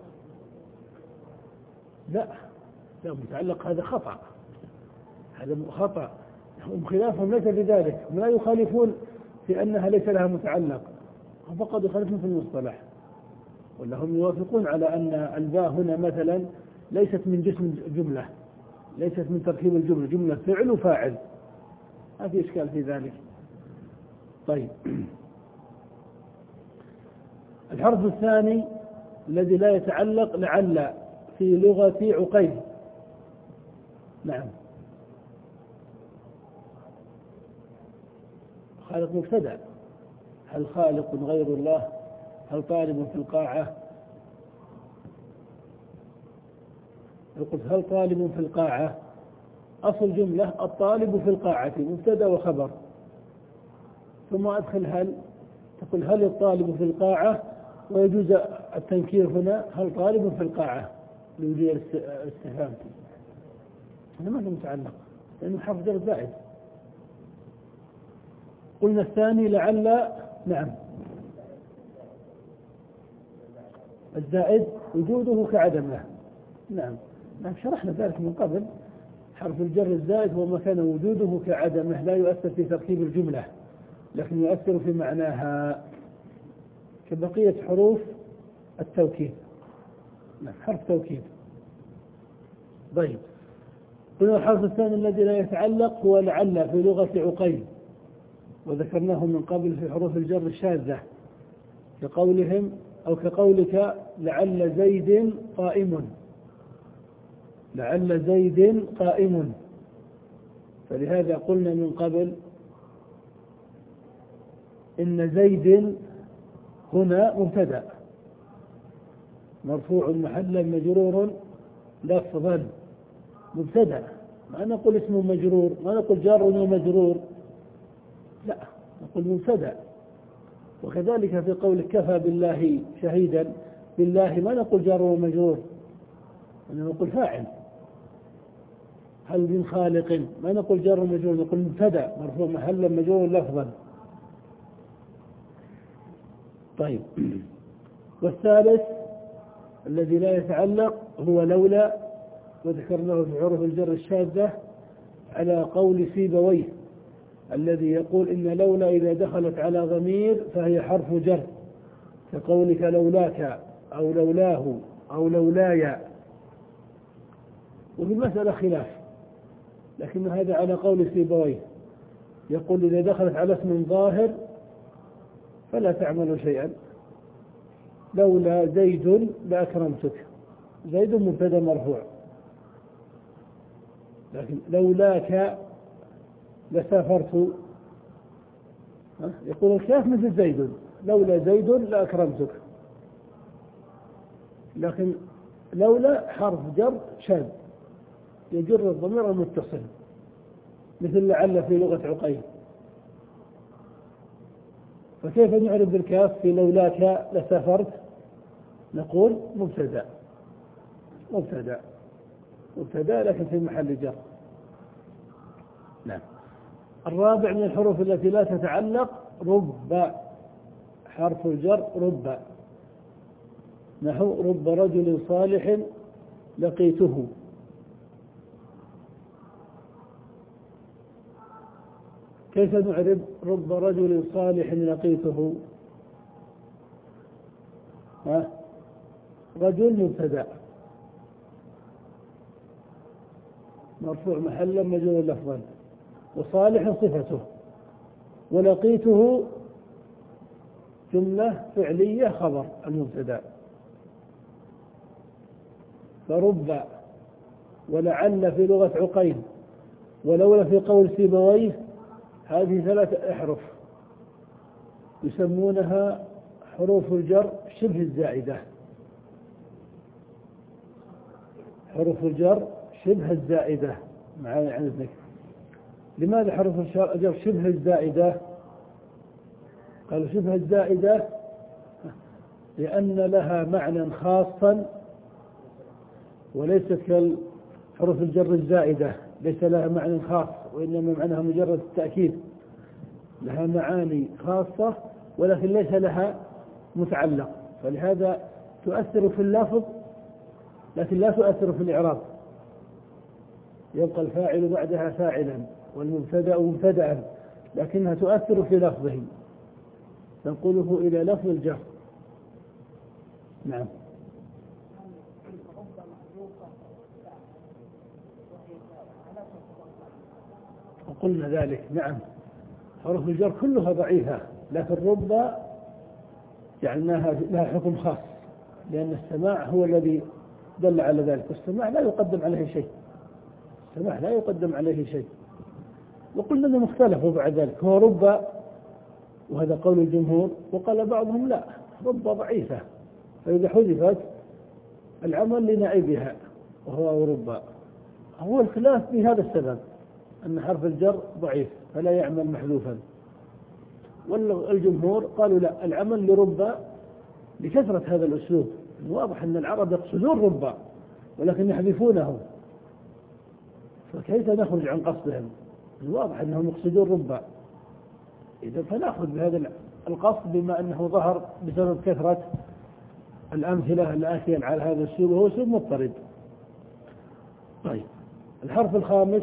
لا لا متعلق، هذا خطأ، هذا خطأ. هم خلافهم ليس بذلك، هم لا يخالفون في أنها ليس لها متعلق، هم فقط يخالفون في المصطلح، ولا هم يوافقون على أن الباء هنا مثلا ليست من جسم الجملة، ليست من تركيب الجملة، جملة فعل وفاعل، ما في إشكال في ذلك. طيب، الحرف الثاني الذي لا يتعلق لعل في لغة عقيل. نعم، خالق مبتدأ، هل خالق غير الله؟ هل طالب في القاعة؟ قلت هل طالب في القاعة، أصل جملة الطالب في القاعة مبتدأ وخبر، ثم أدخل هل، تقول هل الطالب في القاعة، ويجوز التنكير هنا هل طالب في القاعة لوجود الاستفهام، هذا ما له متعلق لأنه حرف جر زائد. قلنا الثاني لعل. نعم، الزائد وجوده كعدمه. نعم نعم، شرحنا ذلك من قبل. حرف الجر الزائد هو ما كان وجوده كعدمه، لا يؤثر في تركيب الجملة لكن يؤثر في معناها كبقية حروف التوكيد. نعم، حرف توكيد. طيب، قلنا الحرف الثاني الذي لا يتعلق هو لعل في لغة عقيل، وذكرناه من قبل في حروف الجر الشاذة، كقولهم أو كقولك لعل زيد قائم، لعل زيد قائم. فلهذا قلنا من قبل إن زيد هنا مبتدأ مرفوع محلا مجرور لفظا، مبتدأ، ما نقول اسم مجرور، ما نقول جار ومجرور، لا نقول مبتدأ. وكذلك في قول كفى بالله شهيدا، بالله ما نقول جار ومجرور، إنما نقول فاعل. هل من خالق ما نقول جار ومجرور، نقول مبتدأ مرفوع محلا مجرور لفظا. طيب، والثالث الذي لا يتعلق هو لولا، وذكرناه في حروف الجر الشاذة على قول سيبويه الذي يقول إن لولا إذا دخلت على ضمير فهي حرف جر، كقولك لولاك أو لولاه أو لولاي. وفي المسألة خلاف، لكن هذا على قول سيبويه، يقول إذا دخلت على اسم ظاهر فلا تعمل شيئا، لولا زيد لأكرمتك، زيد مبتدأ مرفوع، لكن لولاك لسافرت، يقول الكاف مثل زيد، لولا زيد لأكرمتك، لكن لولا حرف جر شاذ يجر الضمير المتصل مثل لعل في لغة عقيل. فكيف نعرف بالكاف في لولاك لسافرت؟ نقول مبتدأ، مبتدأ مبتدأ لكن في محل جر. نعم. الرابع من الحروف التي لا تتعلق رب، حرف الجر رب، نحو رب رجل صالح لقيته. كيف نعرف رب رجل صالح لقيته؟ ها؟ رجل مبتدأ مرفوع محلا مجرور لفظا، وصالح صفته، ولقيته جملة فعلية خبر المبتدأ. فرب ولعل في لغة عقيل، ولولا في قول سيبويه، هذه ثلاثة أحرف يسمونها حروف الجر شبه الزائدة. حروف الجر شبه الزائدة معايا عندك. لماذا حروف الجر شبه الزائدة؟ قالوا شبه الزائدة لأن لها معنى خاصا وليست كالحروف الجر الزائدة، ليس لها معنى خاص وإنما معناها مجرد التأكيد. لها معاني خاصة ولكن ليس لها متعلق، فلهذا تؤثر في اللفظ لكن لا تؤثر في الإعراب. يبقى الفاعل بعدها فاعلا والمبتدأ مبتدأ، لكنها تؤثر في لفظه، تنقله إلى لفظ الجر. نعم. وقلنا ذلك. نعم، حروف الجر كلها ضعيفة، لكن رب جعلناها لها حكم خاص، لأن السماع هو الذي دل على ذلك، والسماع لا يقدم عليه شيء. السماع لا يقدم عليه شيء. وقلنا أنه مختلف بعد ذلك، هو رب، وهذا قول الجمهور، وقال بعضهم لا، رب ضعيفة، فإذا حذفت العمل لنائبها وهو رب. هو الخلاف بهذا السبب، أن حرف الجر ضعيف فلا يعمل محذوفا. والجمهور قالوا لا، العمل لرب لكثرة هذا الأسلوب. واضح أن العرب يقصدون رب ولكن يحذفونه، فكيف نخرج عن قصدهم؟ واضح أنهم يقصدون رب، إذا فنأخذ بهذا القصد بما أنه ظهر بسبب كثرة الأمثلة الآتية على هذا الأسلوب، وهو أسلوب مضطرد. طيب، الحرف الخامس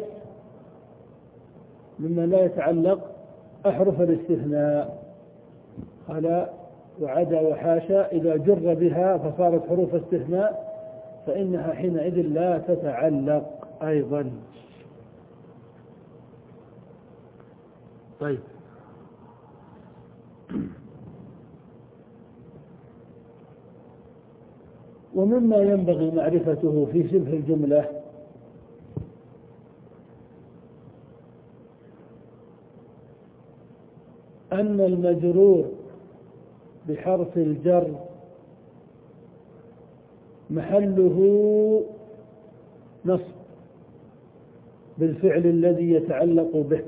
مما لا يتعلق أحرف الاستثناء. قال وعدا وحاشا إذا جر بها فصارت حروف استثناء فإنها حينئذ لا تتعلق أيضا. طيب، ومما ينبغي معرفته في شبه الجملة أن المجرور بحرف الجر محله نصب بالفعل الذي يتعلق به،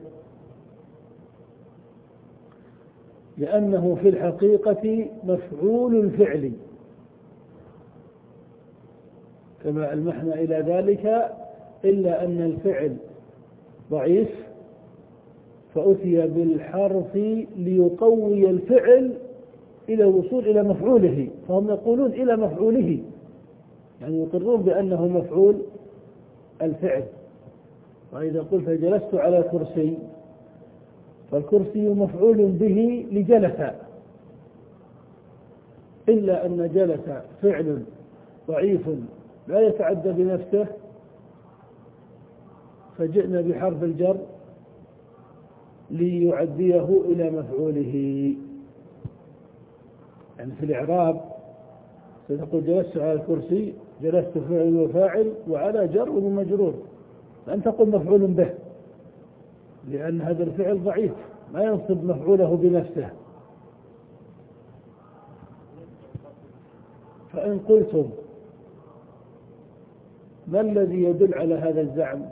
لأنه في الحقيقة مفعول الفعل كما ألمحنا إلى ذلك، إلا أن الفعل ضعيف فأتي بالحرف ليقوي الفعل إلى الوصول إلى مفعوله، فهم يقولون إلى مفعوله، يعني يقرون بأنه مفعول الفعل. وإذا قلت جلست على كرسي فالكرسي مفعول به لجلس، إلا أن جلس فعل ضعيف لا يتعدى بنفسه، فجئنا بحرف الجر ليعديه إلى مفعوله. يعني في الإعراب ستقول جلست على الكرسي، جلست فعل وفاعل وعلى جر ومجرور، لن تقول مفعول به، لأن هذا الفعل ضعيف ما ينصب مفعوله بنفسه. فإن قلتم ما الذي يدل على هذا الزعم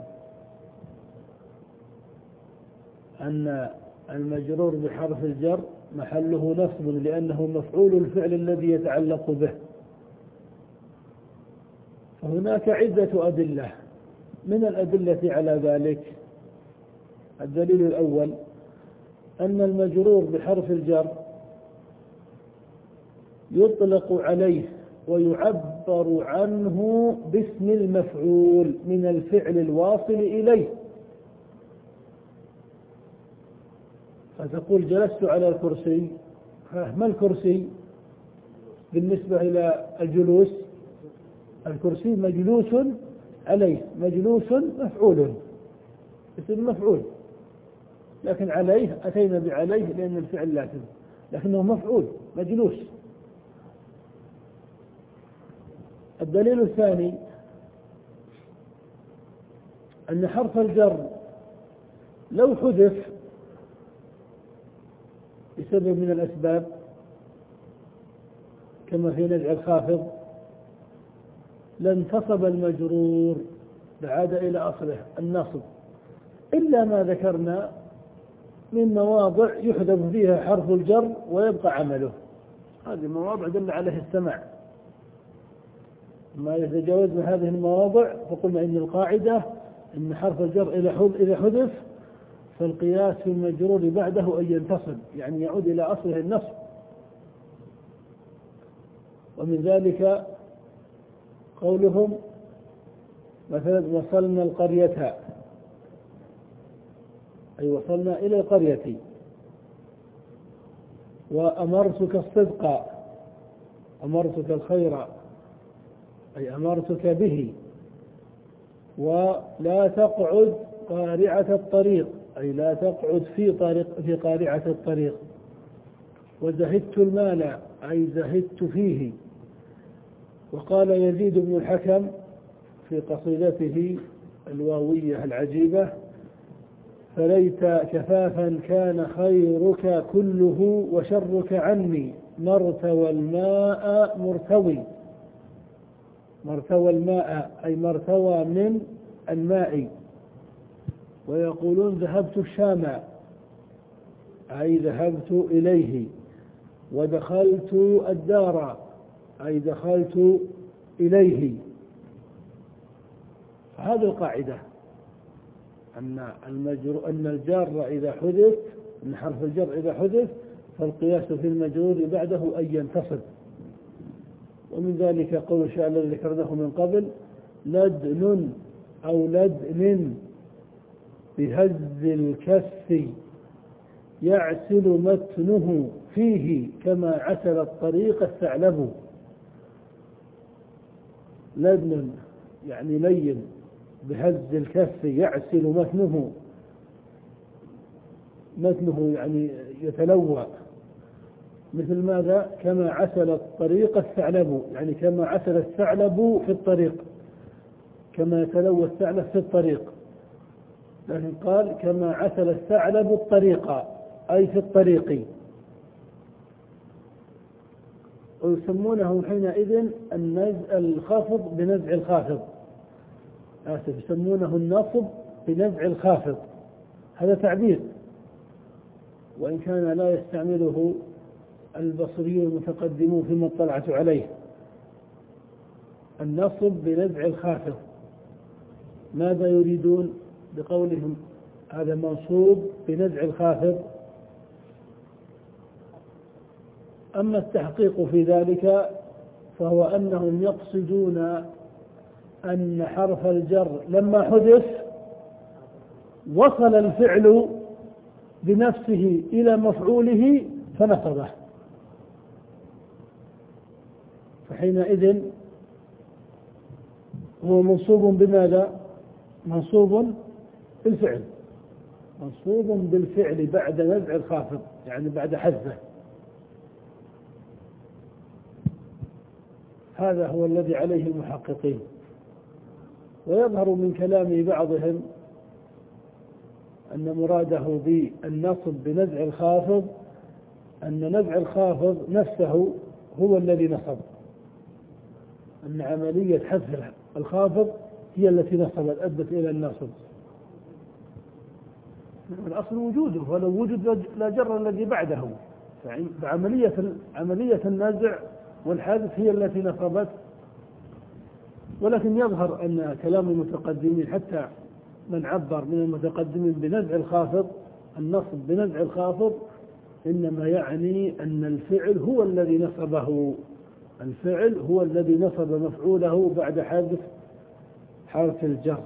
أن المجرور بحرف الجر محله نصب لأنه مفعول الفعل الذي يتعلق به؟ فهناك عدة أدلة. من الأدلة على ذلك الدليل الأول أن المجرور بحرف الجر يطلق عليه ويعبر عنه باسم المفعول من الفعل الواصل إليه. فتقول جلست على الكرسي، ما الكرسي بالنسبة إلى الجلوس؟ الكرسي مجلوس عليه، مجلوس مفعول، اسم مفعول، لكن عليه أتينا بعليه لأن الفعل لازم، لكنه مفعول مجلوس. الدليل الثاني أن حرف الجر لو حذف بسبب من الأسباب كما في نزع الخافض لانتصب المجرور بعاد إلى أصله النصب، إلا ما ذكرنا من مواضع يحذف فيها حرف الجر ويبقى عمله، هذه مواضع دل عليه السماع. ما يتجاوز من هذه المواضع فقلنا إن القاعدة إن حرف الجر إذا حذف فالقياس في المجرور بعده أن ينتصب، يعني يعود إلى أصله النصب. ومن ذلك قولهم مثلا وصلنا القرية، أي وصلنا إلى القرية. وأمرتك الصدق، أمرتك الخير، أي أمرتك به. ولا تقعد قارعة الطريق، أي لا تقعد في طريق في قارعة الطريق. وزهدت المال، أي زهدت فيه. وقال يزيد بن الحكم في قصيدته الواوية العجيبة: فليت كفافا كان خيرك كله وشرك عني مرتوى الماء مرتوي. مرتوى الماء أي مرتوى من الماء. ويقولون ذهبت الشام، أي ذهبت إليه. ودخلت الدار، أي دخلت إليه. هذه القاعدة أن المجر أن الجار إذا حذف، أن حرف الجر إذا حذف فالقياس في المجرور بعده أن ينتصب. ومن ذلك قول الشاعر الذي ذكرناه من قبل: لدن أو لدن بهز الكف يعسل متنه فيه كما عسل الطريق الثعلب. لدن يعني لين، بهز الكف يعسل متنه، متنه يعني يتلوى. مثل ماذا؟ كما عسل الطريق الثعلب، يعني كما عسل الثعلب في الطريق، كما يتلوى الثعلب في الطريق. لكن قال كما عسل الثعلب الطريق، أي في الطريق. ويسمونه حينئذ الخافض بنزع الخافض، آسف يسمونه النصب بنزع الخافض. هذا تعبير، وإن كان لا يستعمله البصريون المتقدمون فيما اطلعت عليه. النصب بنزع الخافض، ماذا يريدون بقولهم هذا منصوب بنزع الخافض؟ أما التحقيق في ذلك فهو أنهم يقصدون أن حرف الجر لما حذف وصل الفعل بنفسه إلى مفعوله فنصبه، فحينئذ هو منصوب بماذا؟ منصوب بالفعل، منصوب بالفعل بعد نزع الخافض، يعني بعد حذفه. هذا هو الذي عليه المحققين. ويظهر من كلام بعضهم أن مراده بالنصب بنزع الخافض أن نزع الخافض نفسه هو الذي نصب، أن عملية حذف الخافض هي التي نصبت أدت إلى النصب. الأصل وجوده، ولو وجد لا جر الذي بعده، فعملية عملية النزع والحذف هي التي نصبت. ولكن يظهر أن كلام المتقدمين حتى من عبر من المتقدمين بنزع الخافض، النصب بنزع الخافض، إنما يعني أن الفعل هو الذي نصبه، الفعل هو الذي نصب مفعوله بعد حذف حرف الجر.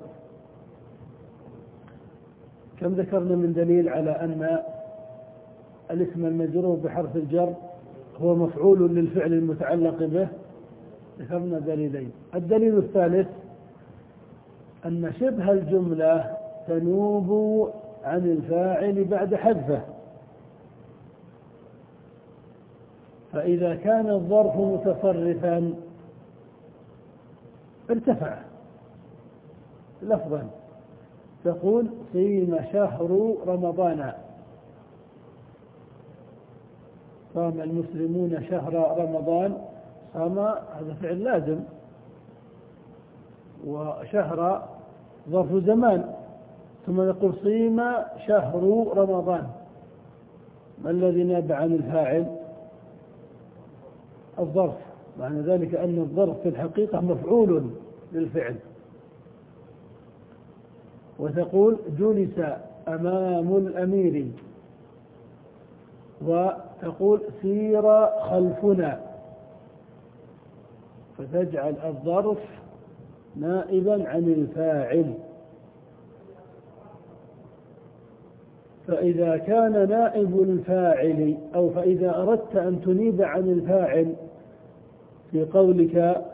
كم ذكرنا من دليل على أن الاسم المجرور بحرف الجر هو مفعول للفعل المتعلق به؟ ذكرنا دليلين. الدليل الثالث أن شبه الجملة تنوب عن الفاعل بعد حذفه، فإذا كان الظرف متصرفا ارتفع لفظا، تقول صيم شهر رمضان، صام المسلمون شهر رمضان، صام هذا فعل لازم، وشهر ظرف زمان، ثم نقول صيم شهر رمضان. ما الذي ناب عن الفاعل؟ الظرف، معنى ذلك أن الظرف في الحقيقة مفعول للفعل. وتقول جلس أمام الأمير، وتقول سير خلفنا، فتجعل الظرف نائبا عن الفاعل. فإذا كان نائب الفاعل، أو فإذا أردت أن تنيب عن الفاعل في قولك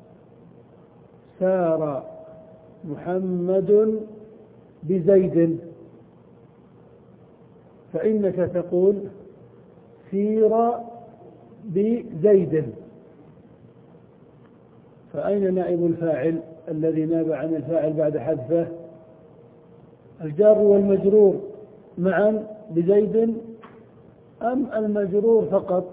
سار محمد بزيد، فإنك تقول سير بزيد. فأين نائب الفاعل الذي ناب عن الفاعل بعد حذفه؟ الجار والمجرور معا بزيد أم المجرور فقط؟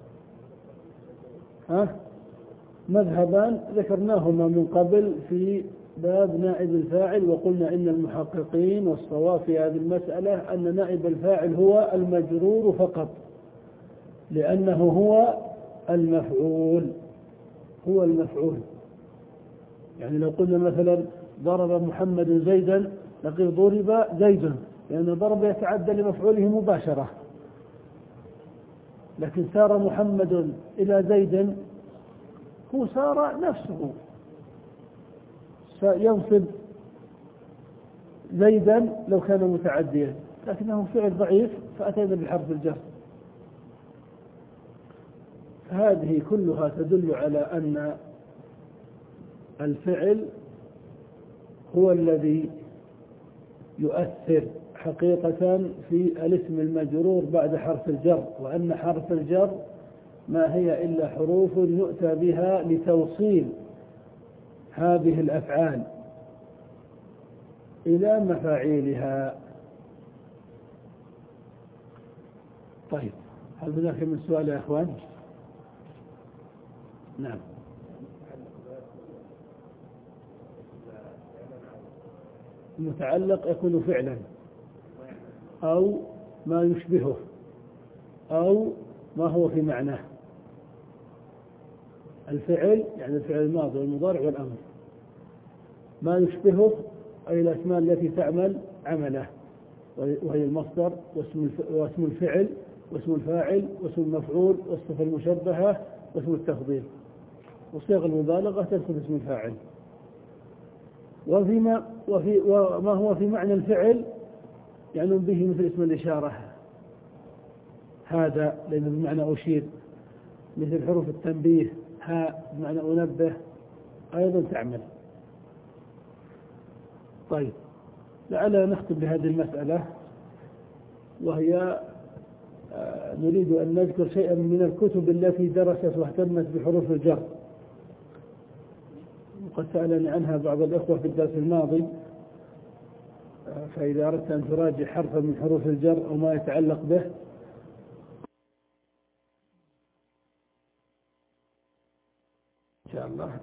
ها؟ مذهبان ذكرناهما من قبل في باب نائب الفاعل، وقلنا إن المحققين والصواب في هذه المسألة أن نائب الفاعل هو المجرور فقط، لأنه هو المفعول، هو المفعول. يعني لو قلنا مثلا ضرب محمد زيدا، نقول ضرب زيد، لأن ضرب يتعدى لمفعوله مباشرة. لكن سار محمد إلى زيد، هو سار نفسه، ينصب زيدا لو كان متعديا، لكنه فعل ضعيف فأتينا بحرف الجر. هذه كلها تدل على أن الفعل هو الذي يؤثر حقيقة في الاسم المجرور بعد حرف الجر، وأن حرف الجر ما هي إلا حروف يؤتى بها لتوصيل هذه الأفعال إلى مفاعيلها. طيب، هل هناك من سؤال يا أخوان؟ نعم. المتعلق يكون فعلا أو ما يشبهه أو ما هو في معناه. الفعل يعني الفعل الماضي والمضارع والأمر، ما يشبهه أي الأسماء التي تعمل عمله، وهي المصدر واسم الفعل واسم الفاعل واسم المفعول والصفة المشبهة واسم التفضيل، وصيغ المبالغة تدخل اسم الفاعل. وفيما وفي وما هو في معنى الفعل يعني به مثل اسم الإشارة، هذا لأنه بمعنى أشير، مثل حروف التنبيه، ها بمعنى أنبه أيضا تعمل. طيب، لعلنا نختم بهذه المسألة، وهي نريد أن نذكر شيئا من الكتب التي درست واهتمت بحروف الجر، وقد سألني عنها بعض الأخوة في الدرس الماضي، فإذا أردت أن تراجع حرفا من حروف الجر أو ما يتعلق به إن شاء الله.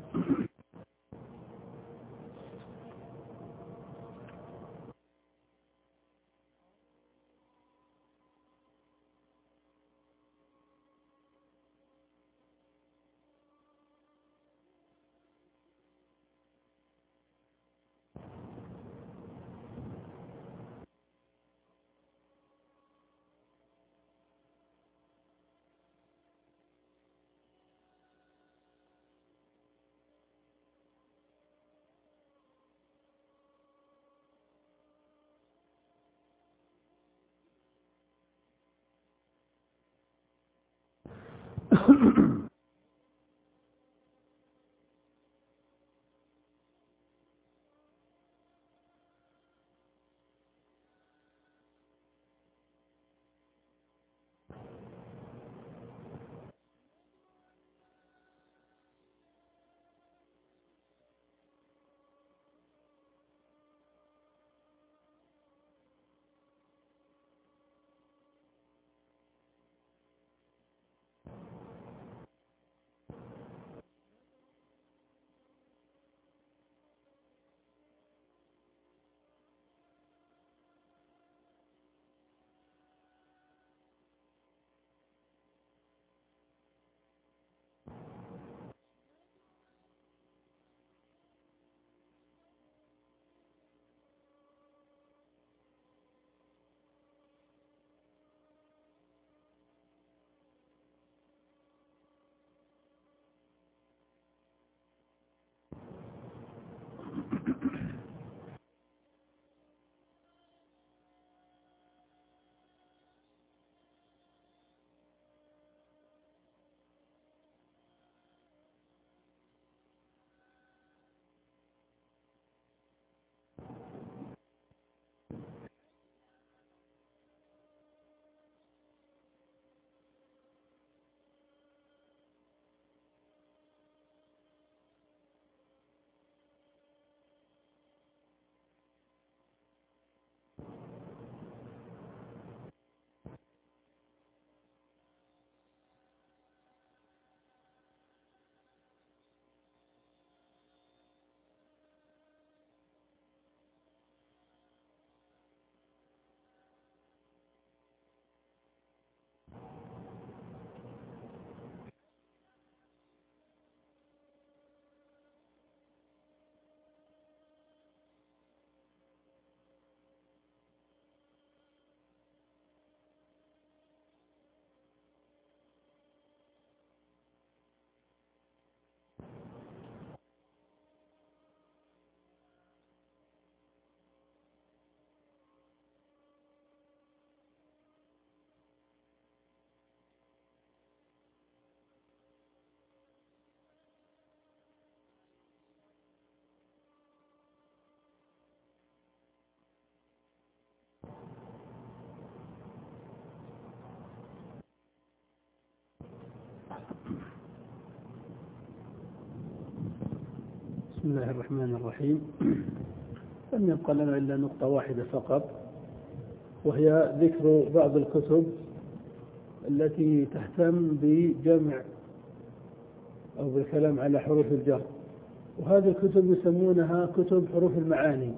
بسم الله الرحمن الرحيم. لم يبقى لنا إلا نقطة واحدة فقط، وهي ذكر بعض الكتب التي تهتم بجمع أو بالكلام على حروف الجر، وهذه الكتب يسمونها كتب حروف المعاني.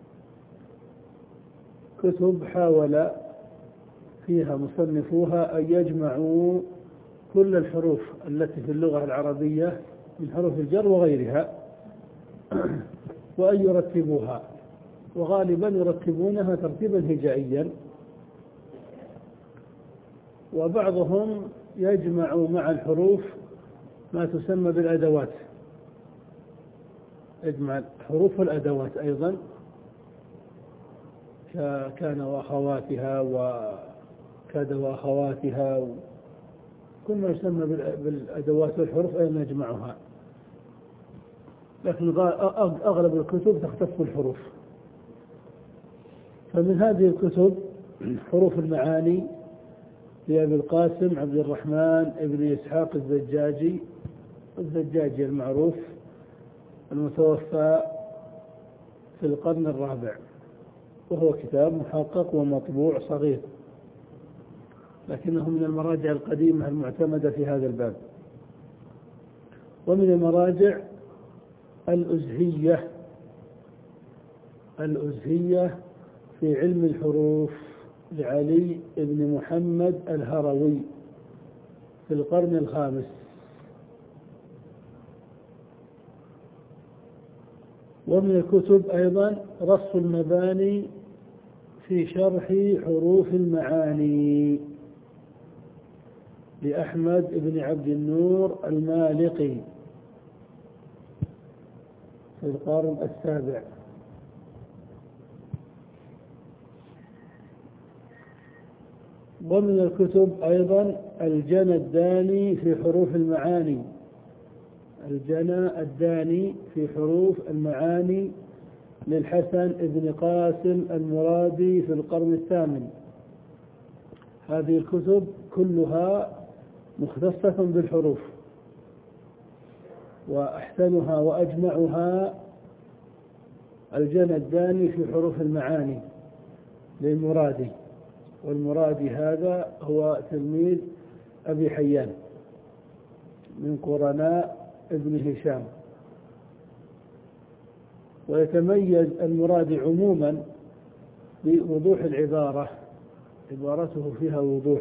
كتب حاول فيها مصنفوها أن يجمعوا كل الحروف التي في اللغة العربية من حروف الجر وغيرها وأن يرتبوها، وغالبا يرتبونها ترتيبا هجائيا، وبعضهم يجمع مع الحروف ما تسمى بالأدوات، يجمع الحروف والأدوات أيضا كان وأخواتها وكاد وأخواتها، كل ما يسمى بالأدوات والحروف أيضا يجمعها، لكن أغلب الكتب تختص بالحروف. فمن هذه الكتب حروف المعاني لأبي القاسم عبد الرحمن ابن إسحاق الزجاجي الزجاجي المعروف، المتوفى في القرن الرابع، وهو كتاب محقق ومطبوع صغير، لكنه من المراجع القديمة المعتمدة في هذا الباب. ومن المراجع الأزهية الأزهية في علم الحروف لعلي بن محمد الهروي في القرن الخامس. ومن الكتب أيضا رص المباني في شرح حروف المعاني لأحمد بن عبد النور المالقي في القرن السابع. ومن الكتب أيضا الجنى الداني في حروف المعاني الجنى الداني في حروف المعاني للحسن بن قاسم المرادي في القرن الثامن. هذه الكتب كلها مختصة بالحروف، وأحسنها وأجمعها الجنى الداني في حروف المعاني للمرادي، والمرادي هذا هو تلميذ أبي حيان من قرناء ابن هشام. ويتميز المرادي عموما بوضوح العبارة، عبارته فيها وضوح،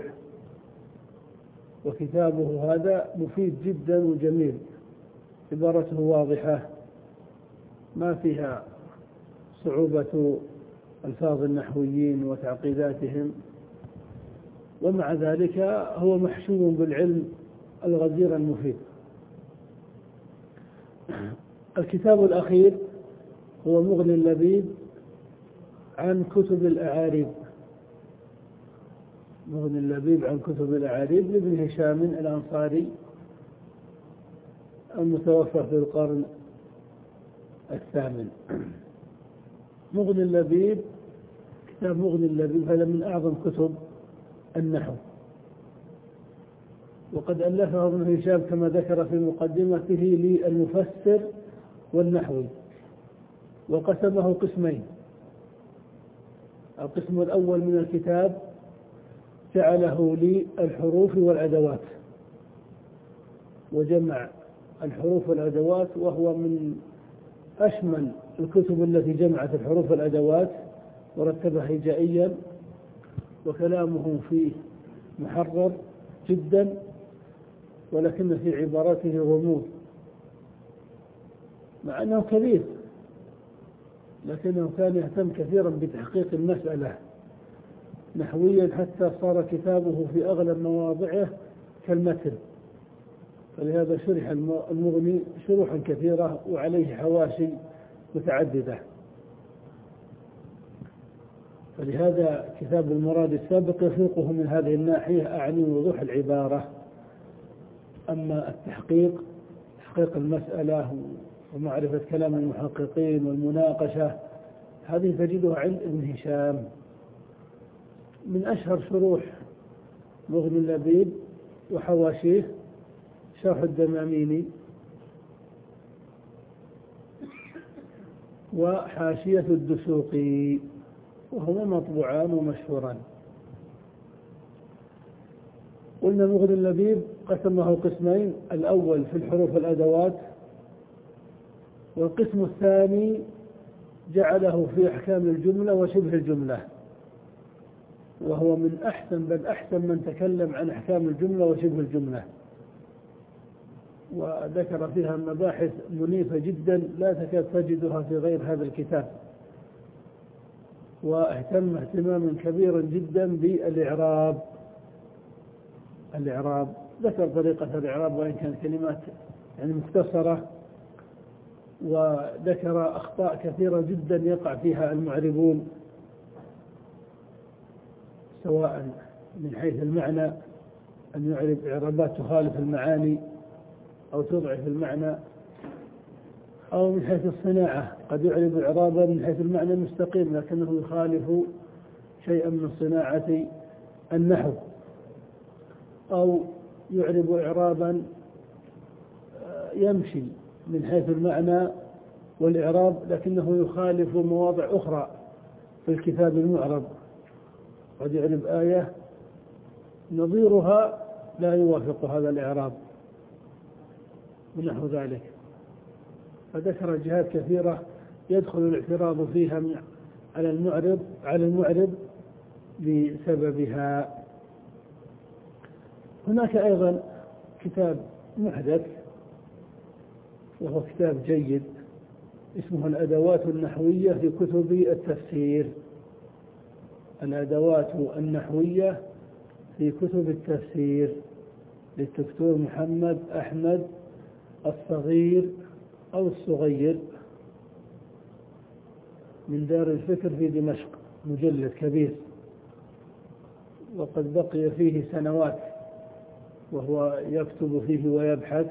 وكتابه هذا مفيد جدا وجميل، عبارته واضحة ما فيها صعوبة ألفاظ النحويين وتعقيداتهم، ومع ذلك هو محشو بالعلم الغزير المفيد. الكتاب الأخير هو مغني اللبيب عن كتب الأعاريب مغني اللبيب عن كتب الأعاريب لابن هشام الأنصاري المتوفى في القرن الثامن. مغني اللبيب كتاب مغني اللبيب هذا من أعظم كتب النحو، وقد ألفه ابن هشام كما ذكر في مقدمته للمفسر والنحوي، وقسمه قسمين. القسم الأول من الكتاب جعله للحروف والأدوات، وجمع الحروف والأدوات، وهو من أشمل الكتب التي جمعت الحروف والأدوات ورتبها هجائيا، وكلامه فيه محرر جدا، ولكن في عبارته غموض، مع أنه كبير، لكنه كان يهتم كثيرا بتحقيق المسألة نحويا، حتى صار كتابه في أغلب مواضعه كالمتن، فلهذا شرح المغني شروحا كثيرة وعليه حواشي متعددة. فلهذا كتاب المراد السابق يفوقه من هذه الناحية، أعني وضوح العبارة. أما التحقيق تحقيق المسألة ومعرفة كلام المحققين والمناقشة، هذه تجدها عند ابن هشام. من أشهر شروح مغني اللبيب وحواشيه شرح الدماميني وحاشية الدسوقي، وهما مطبوعان ومشهوران. قلنا مغني اللبيب قسمه قسمين: الأول في الحروف والأدوات، والقسم الثاني جعله في أحكام الجملة وشبه الجملة، وهو من أحسن بل أحسن من تكلم عن أحكام الجملة وشبه الجملة، وذكر فيها مباحث منيفة جدا لا تكاد تجدها في غير هذا الكتاب، واهتم اهتماما كبيرا جدا بالإعراب. الإعراب ذكر طريقة الإعراب وإن كانت كلمات يعني مختصرة، وذكر أخطاء كثيرة جدا يقع فيها المعربون، سواء من حيث المعنى أن يعرب إعرابات تخالف المعاني أو تضعف المعنى، أو من حيث الصناعة قد يعرب إعرابا من حيث المعنى المستقيم لكنه يخالف شيئا من صناعة النحو، أو يعرب إعرابا يمشي من حيث المعنى والإعراب لكنه يخالف مواضع أخرى في الكتاب المعرب، قد يعرب آية نظيرها لا يوافق هذا الإعراب ونحو ذلك. فذكر جهات كثيرة يدخل الاعتراض فيها على المعرب على المعرب بسببها. هناك أيضا كتاب محدث وهو كتاب جيد اسمه الأدوات النحوية في كتب التفسير. الأدوات النحوية في كتب التفسير للدكتور محمد أحمد الصغير أو الصغير من دار الفكر في دمشق، مجلد كبير، وقد بقي فيه سنوات وهو يكتب فيه ويبحث،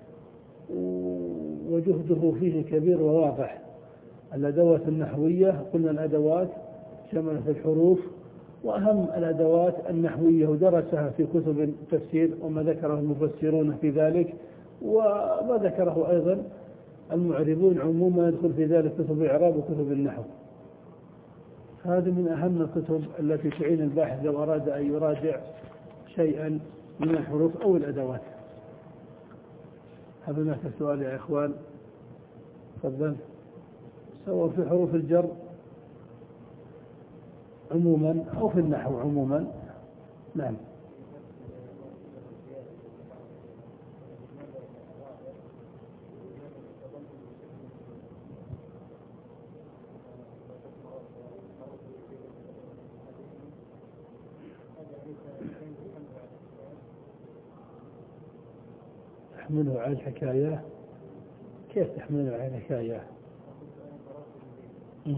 وجهده فيه كبير وواضح. الأدوات النحوية قلنا الأدوات شملت الحروف وأهم الأدوات النحوية، ودرسها في كتب التفسير وما ذكره المفسرون في ذلك، وما ذكره أيضا المعربون عموما يدخل في ذلك كتب الإعراب وكتب النحو. هذه من أهم الكتب التي تعين الباحث لو أراد أن يراجع شيئا من الحروف أو الأدوات. هل هناك سؤال يا إخوان؟ تفضل. سواء في حروف الجر عموما أو في النحو عموما. نعم. تحمله على الحكاية؟ كيف تحمله على الحكاية؟ م.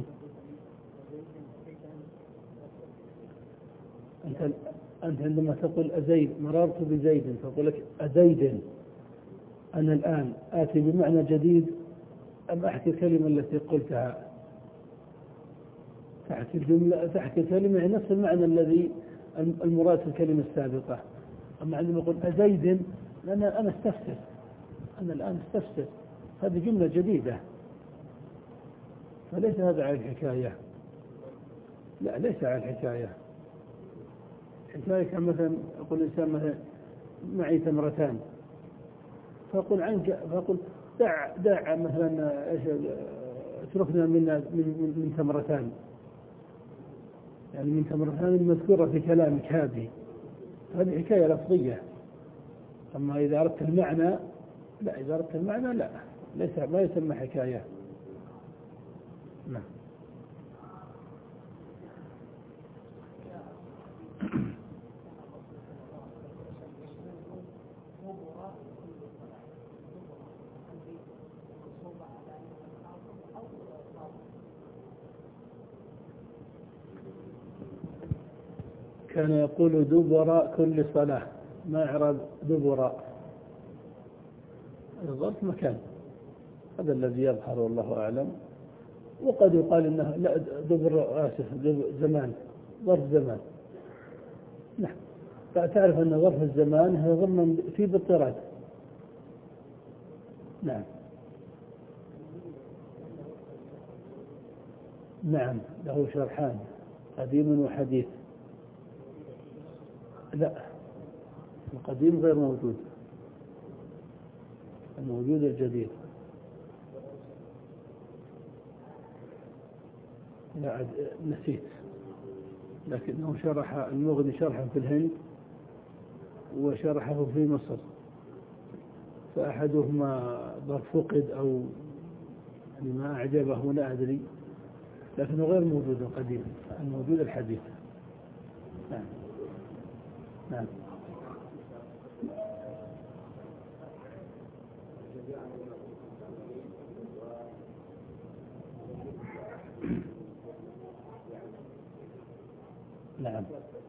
أنت أنت عندما تقول أزيد مررت بزيد تقول لك أزيد، أنا الآن آتي بمعنى جديد أم أحكي الكلمة التي قلتها؟ تحكي الجملة تحكي الكلمة يعني نفس المعنى الذي المراد في الكلمة السابقة. أما عندما أقول أزيد أنا أنا استفسر، أنا الآن استفسر، هذه جملة جديدة، فليس هذا على الحكاية. لا، ليس على الحكاية. الحكاية كان مثلا يقول الإنسان مثلا معي تمرتان، فأقول عنك فأقول دع دع مثلا إيش اتركنا من من من تمرتان، يعني من تمرتان المذكورة في كلامك هذه، هذه حكاية لفظية. أما إذا أردت المعنى لا، إذا أردت المعنى لا، ليس ما يسمى حكاية. نعم. كان يقول دبر كل صلاة، ما إعراب دبر؟ الظرف مكان، هذا الذي يظهر والله أعلم. وقد يقال إنه لا دبر آسف دبر زمان، ظرف زمان. نعم. تعرف أن ظرف الزمان هي ضمن في بالطراد. نعم. نعم له شرحان قديم وحديث. لا القديم غير موجود، الموجود الجديد. لا نسيت، لكنه شرح المغني شرحا في الهند وشرحه في مصر، فأحدهما فقد أو ما أعجبه لا أدري، لكنه غير موجود القديم، الموجود الحديث. نعم نعم. نعم.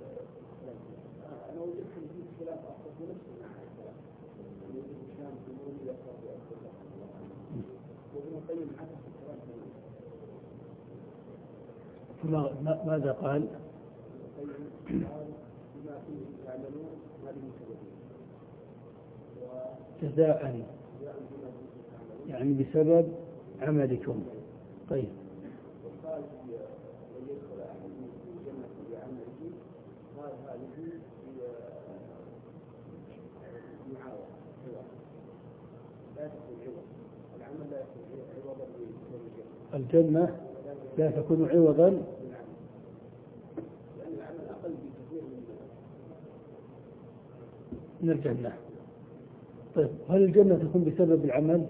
ماذا قال؟ جزاء يعني بسبب عملكم. طيب. الجنة لا تكون عوضا من الجنة. طيب هل الجنة تكون بسبب العمل؟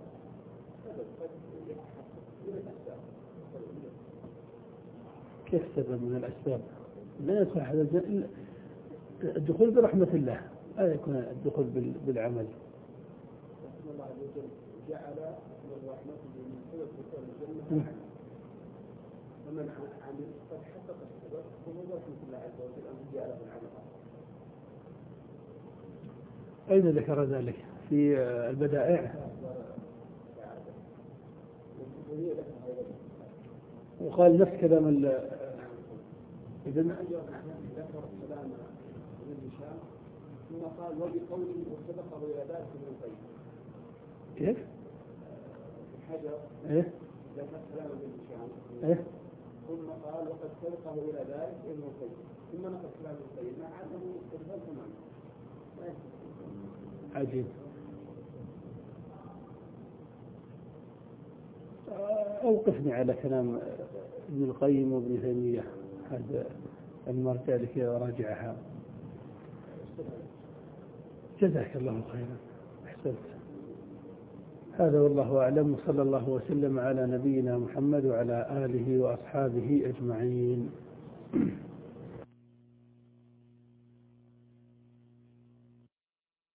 كيف سبب من الأسباب؟ لا يدخل أحد الجنة، الدخول برحمة الله، لا يكون الدخول بالعمل. الله عز وجل جعل من رحمته من سبب دخول الجنة ومن عمل قد حقق السبب وهو رحمة الله عز وجل أن جعله العمل. أين ذكر ذلك؟ في البدائع. وقال نفس كلام ال إذن ذكر كلام ابن هشام ثم قال وبقوله وسبقه إلى ذلك ابن القيم. كيف؟ حجر إيه؟ ذكر كلام ابن هشام إيه؟ ثم قال وقد سبقه إلى ذلك ابن القيم ثم نقل كلام ابن القيم مع أنه استدلال تماما. عجيب. أوقفني على كلام ابن القيم وابن تيمية، هذا المرجع لكي أراجعها. جزاك الله خيرا، أحسنت. هذا والله أعلم، وصلى الله وسلم على نبينا محمد وعلى آله وأصحابه أجمعين.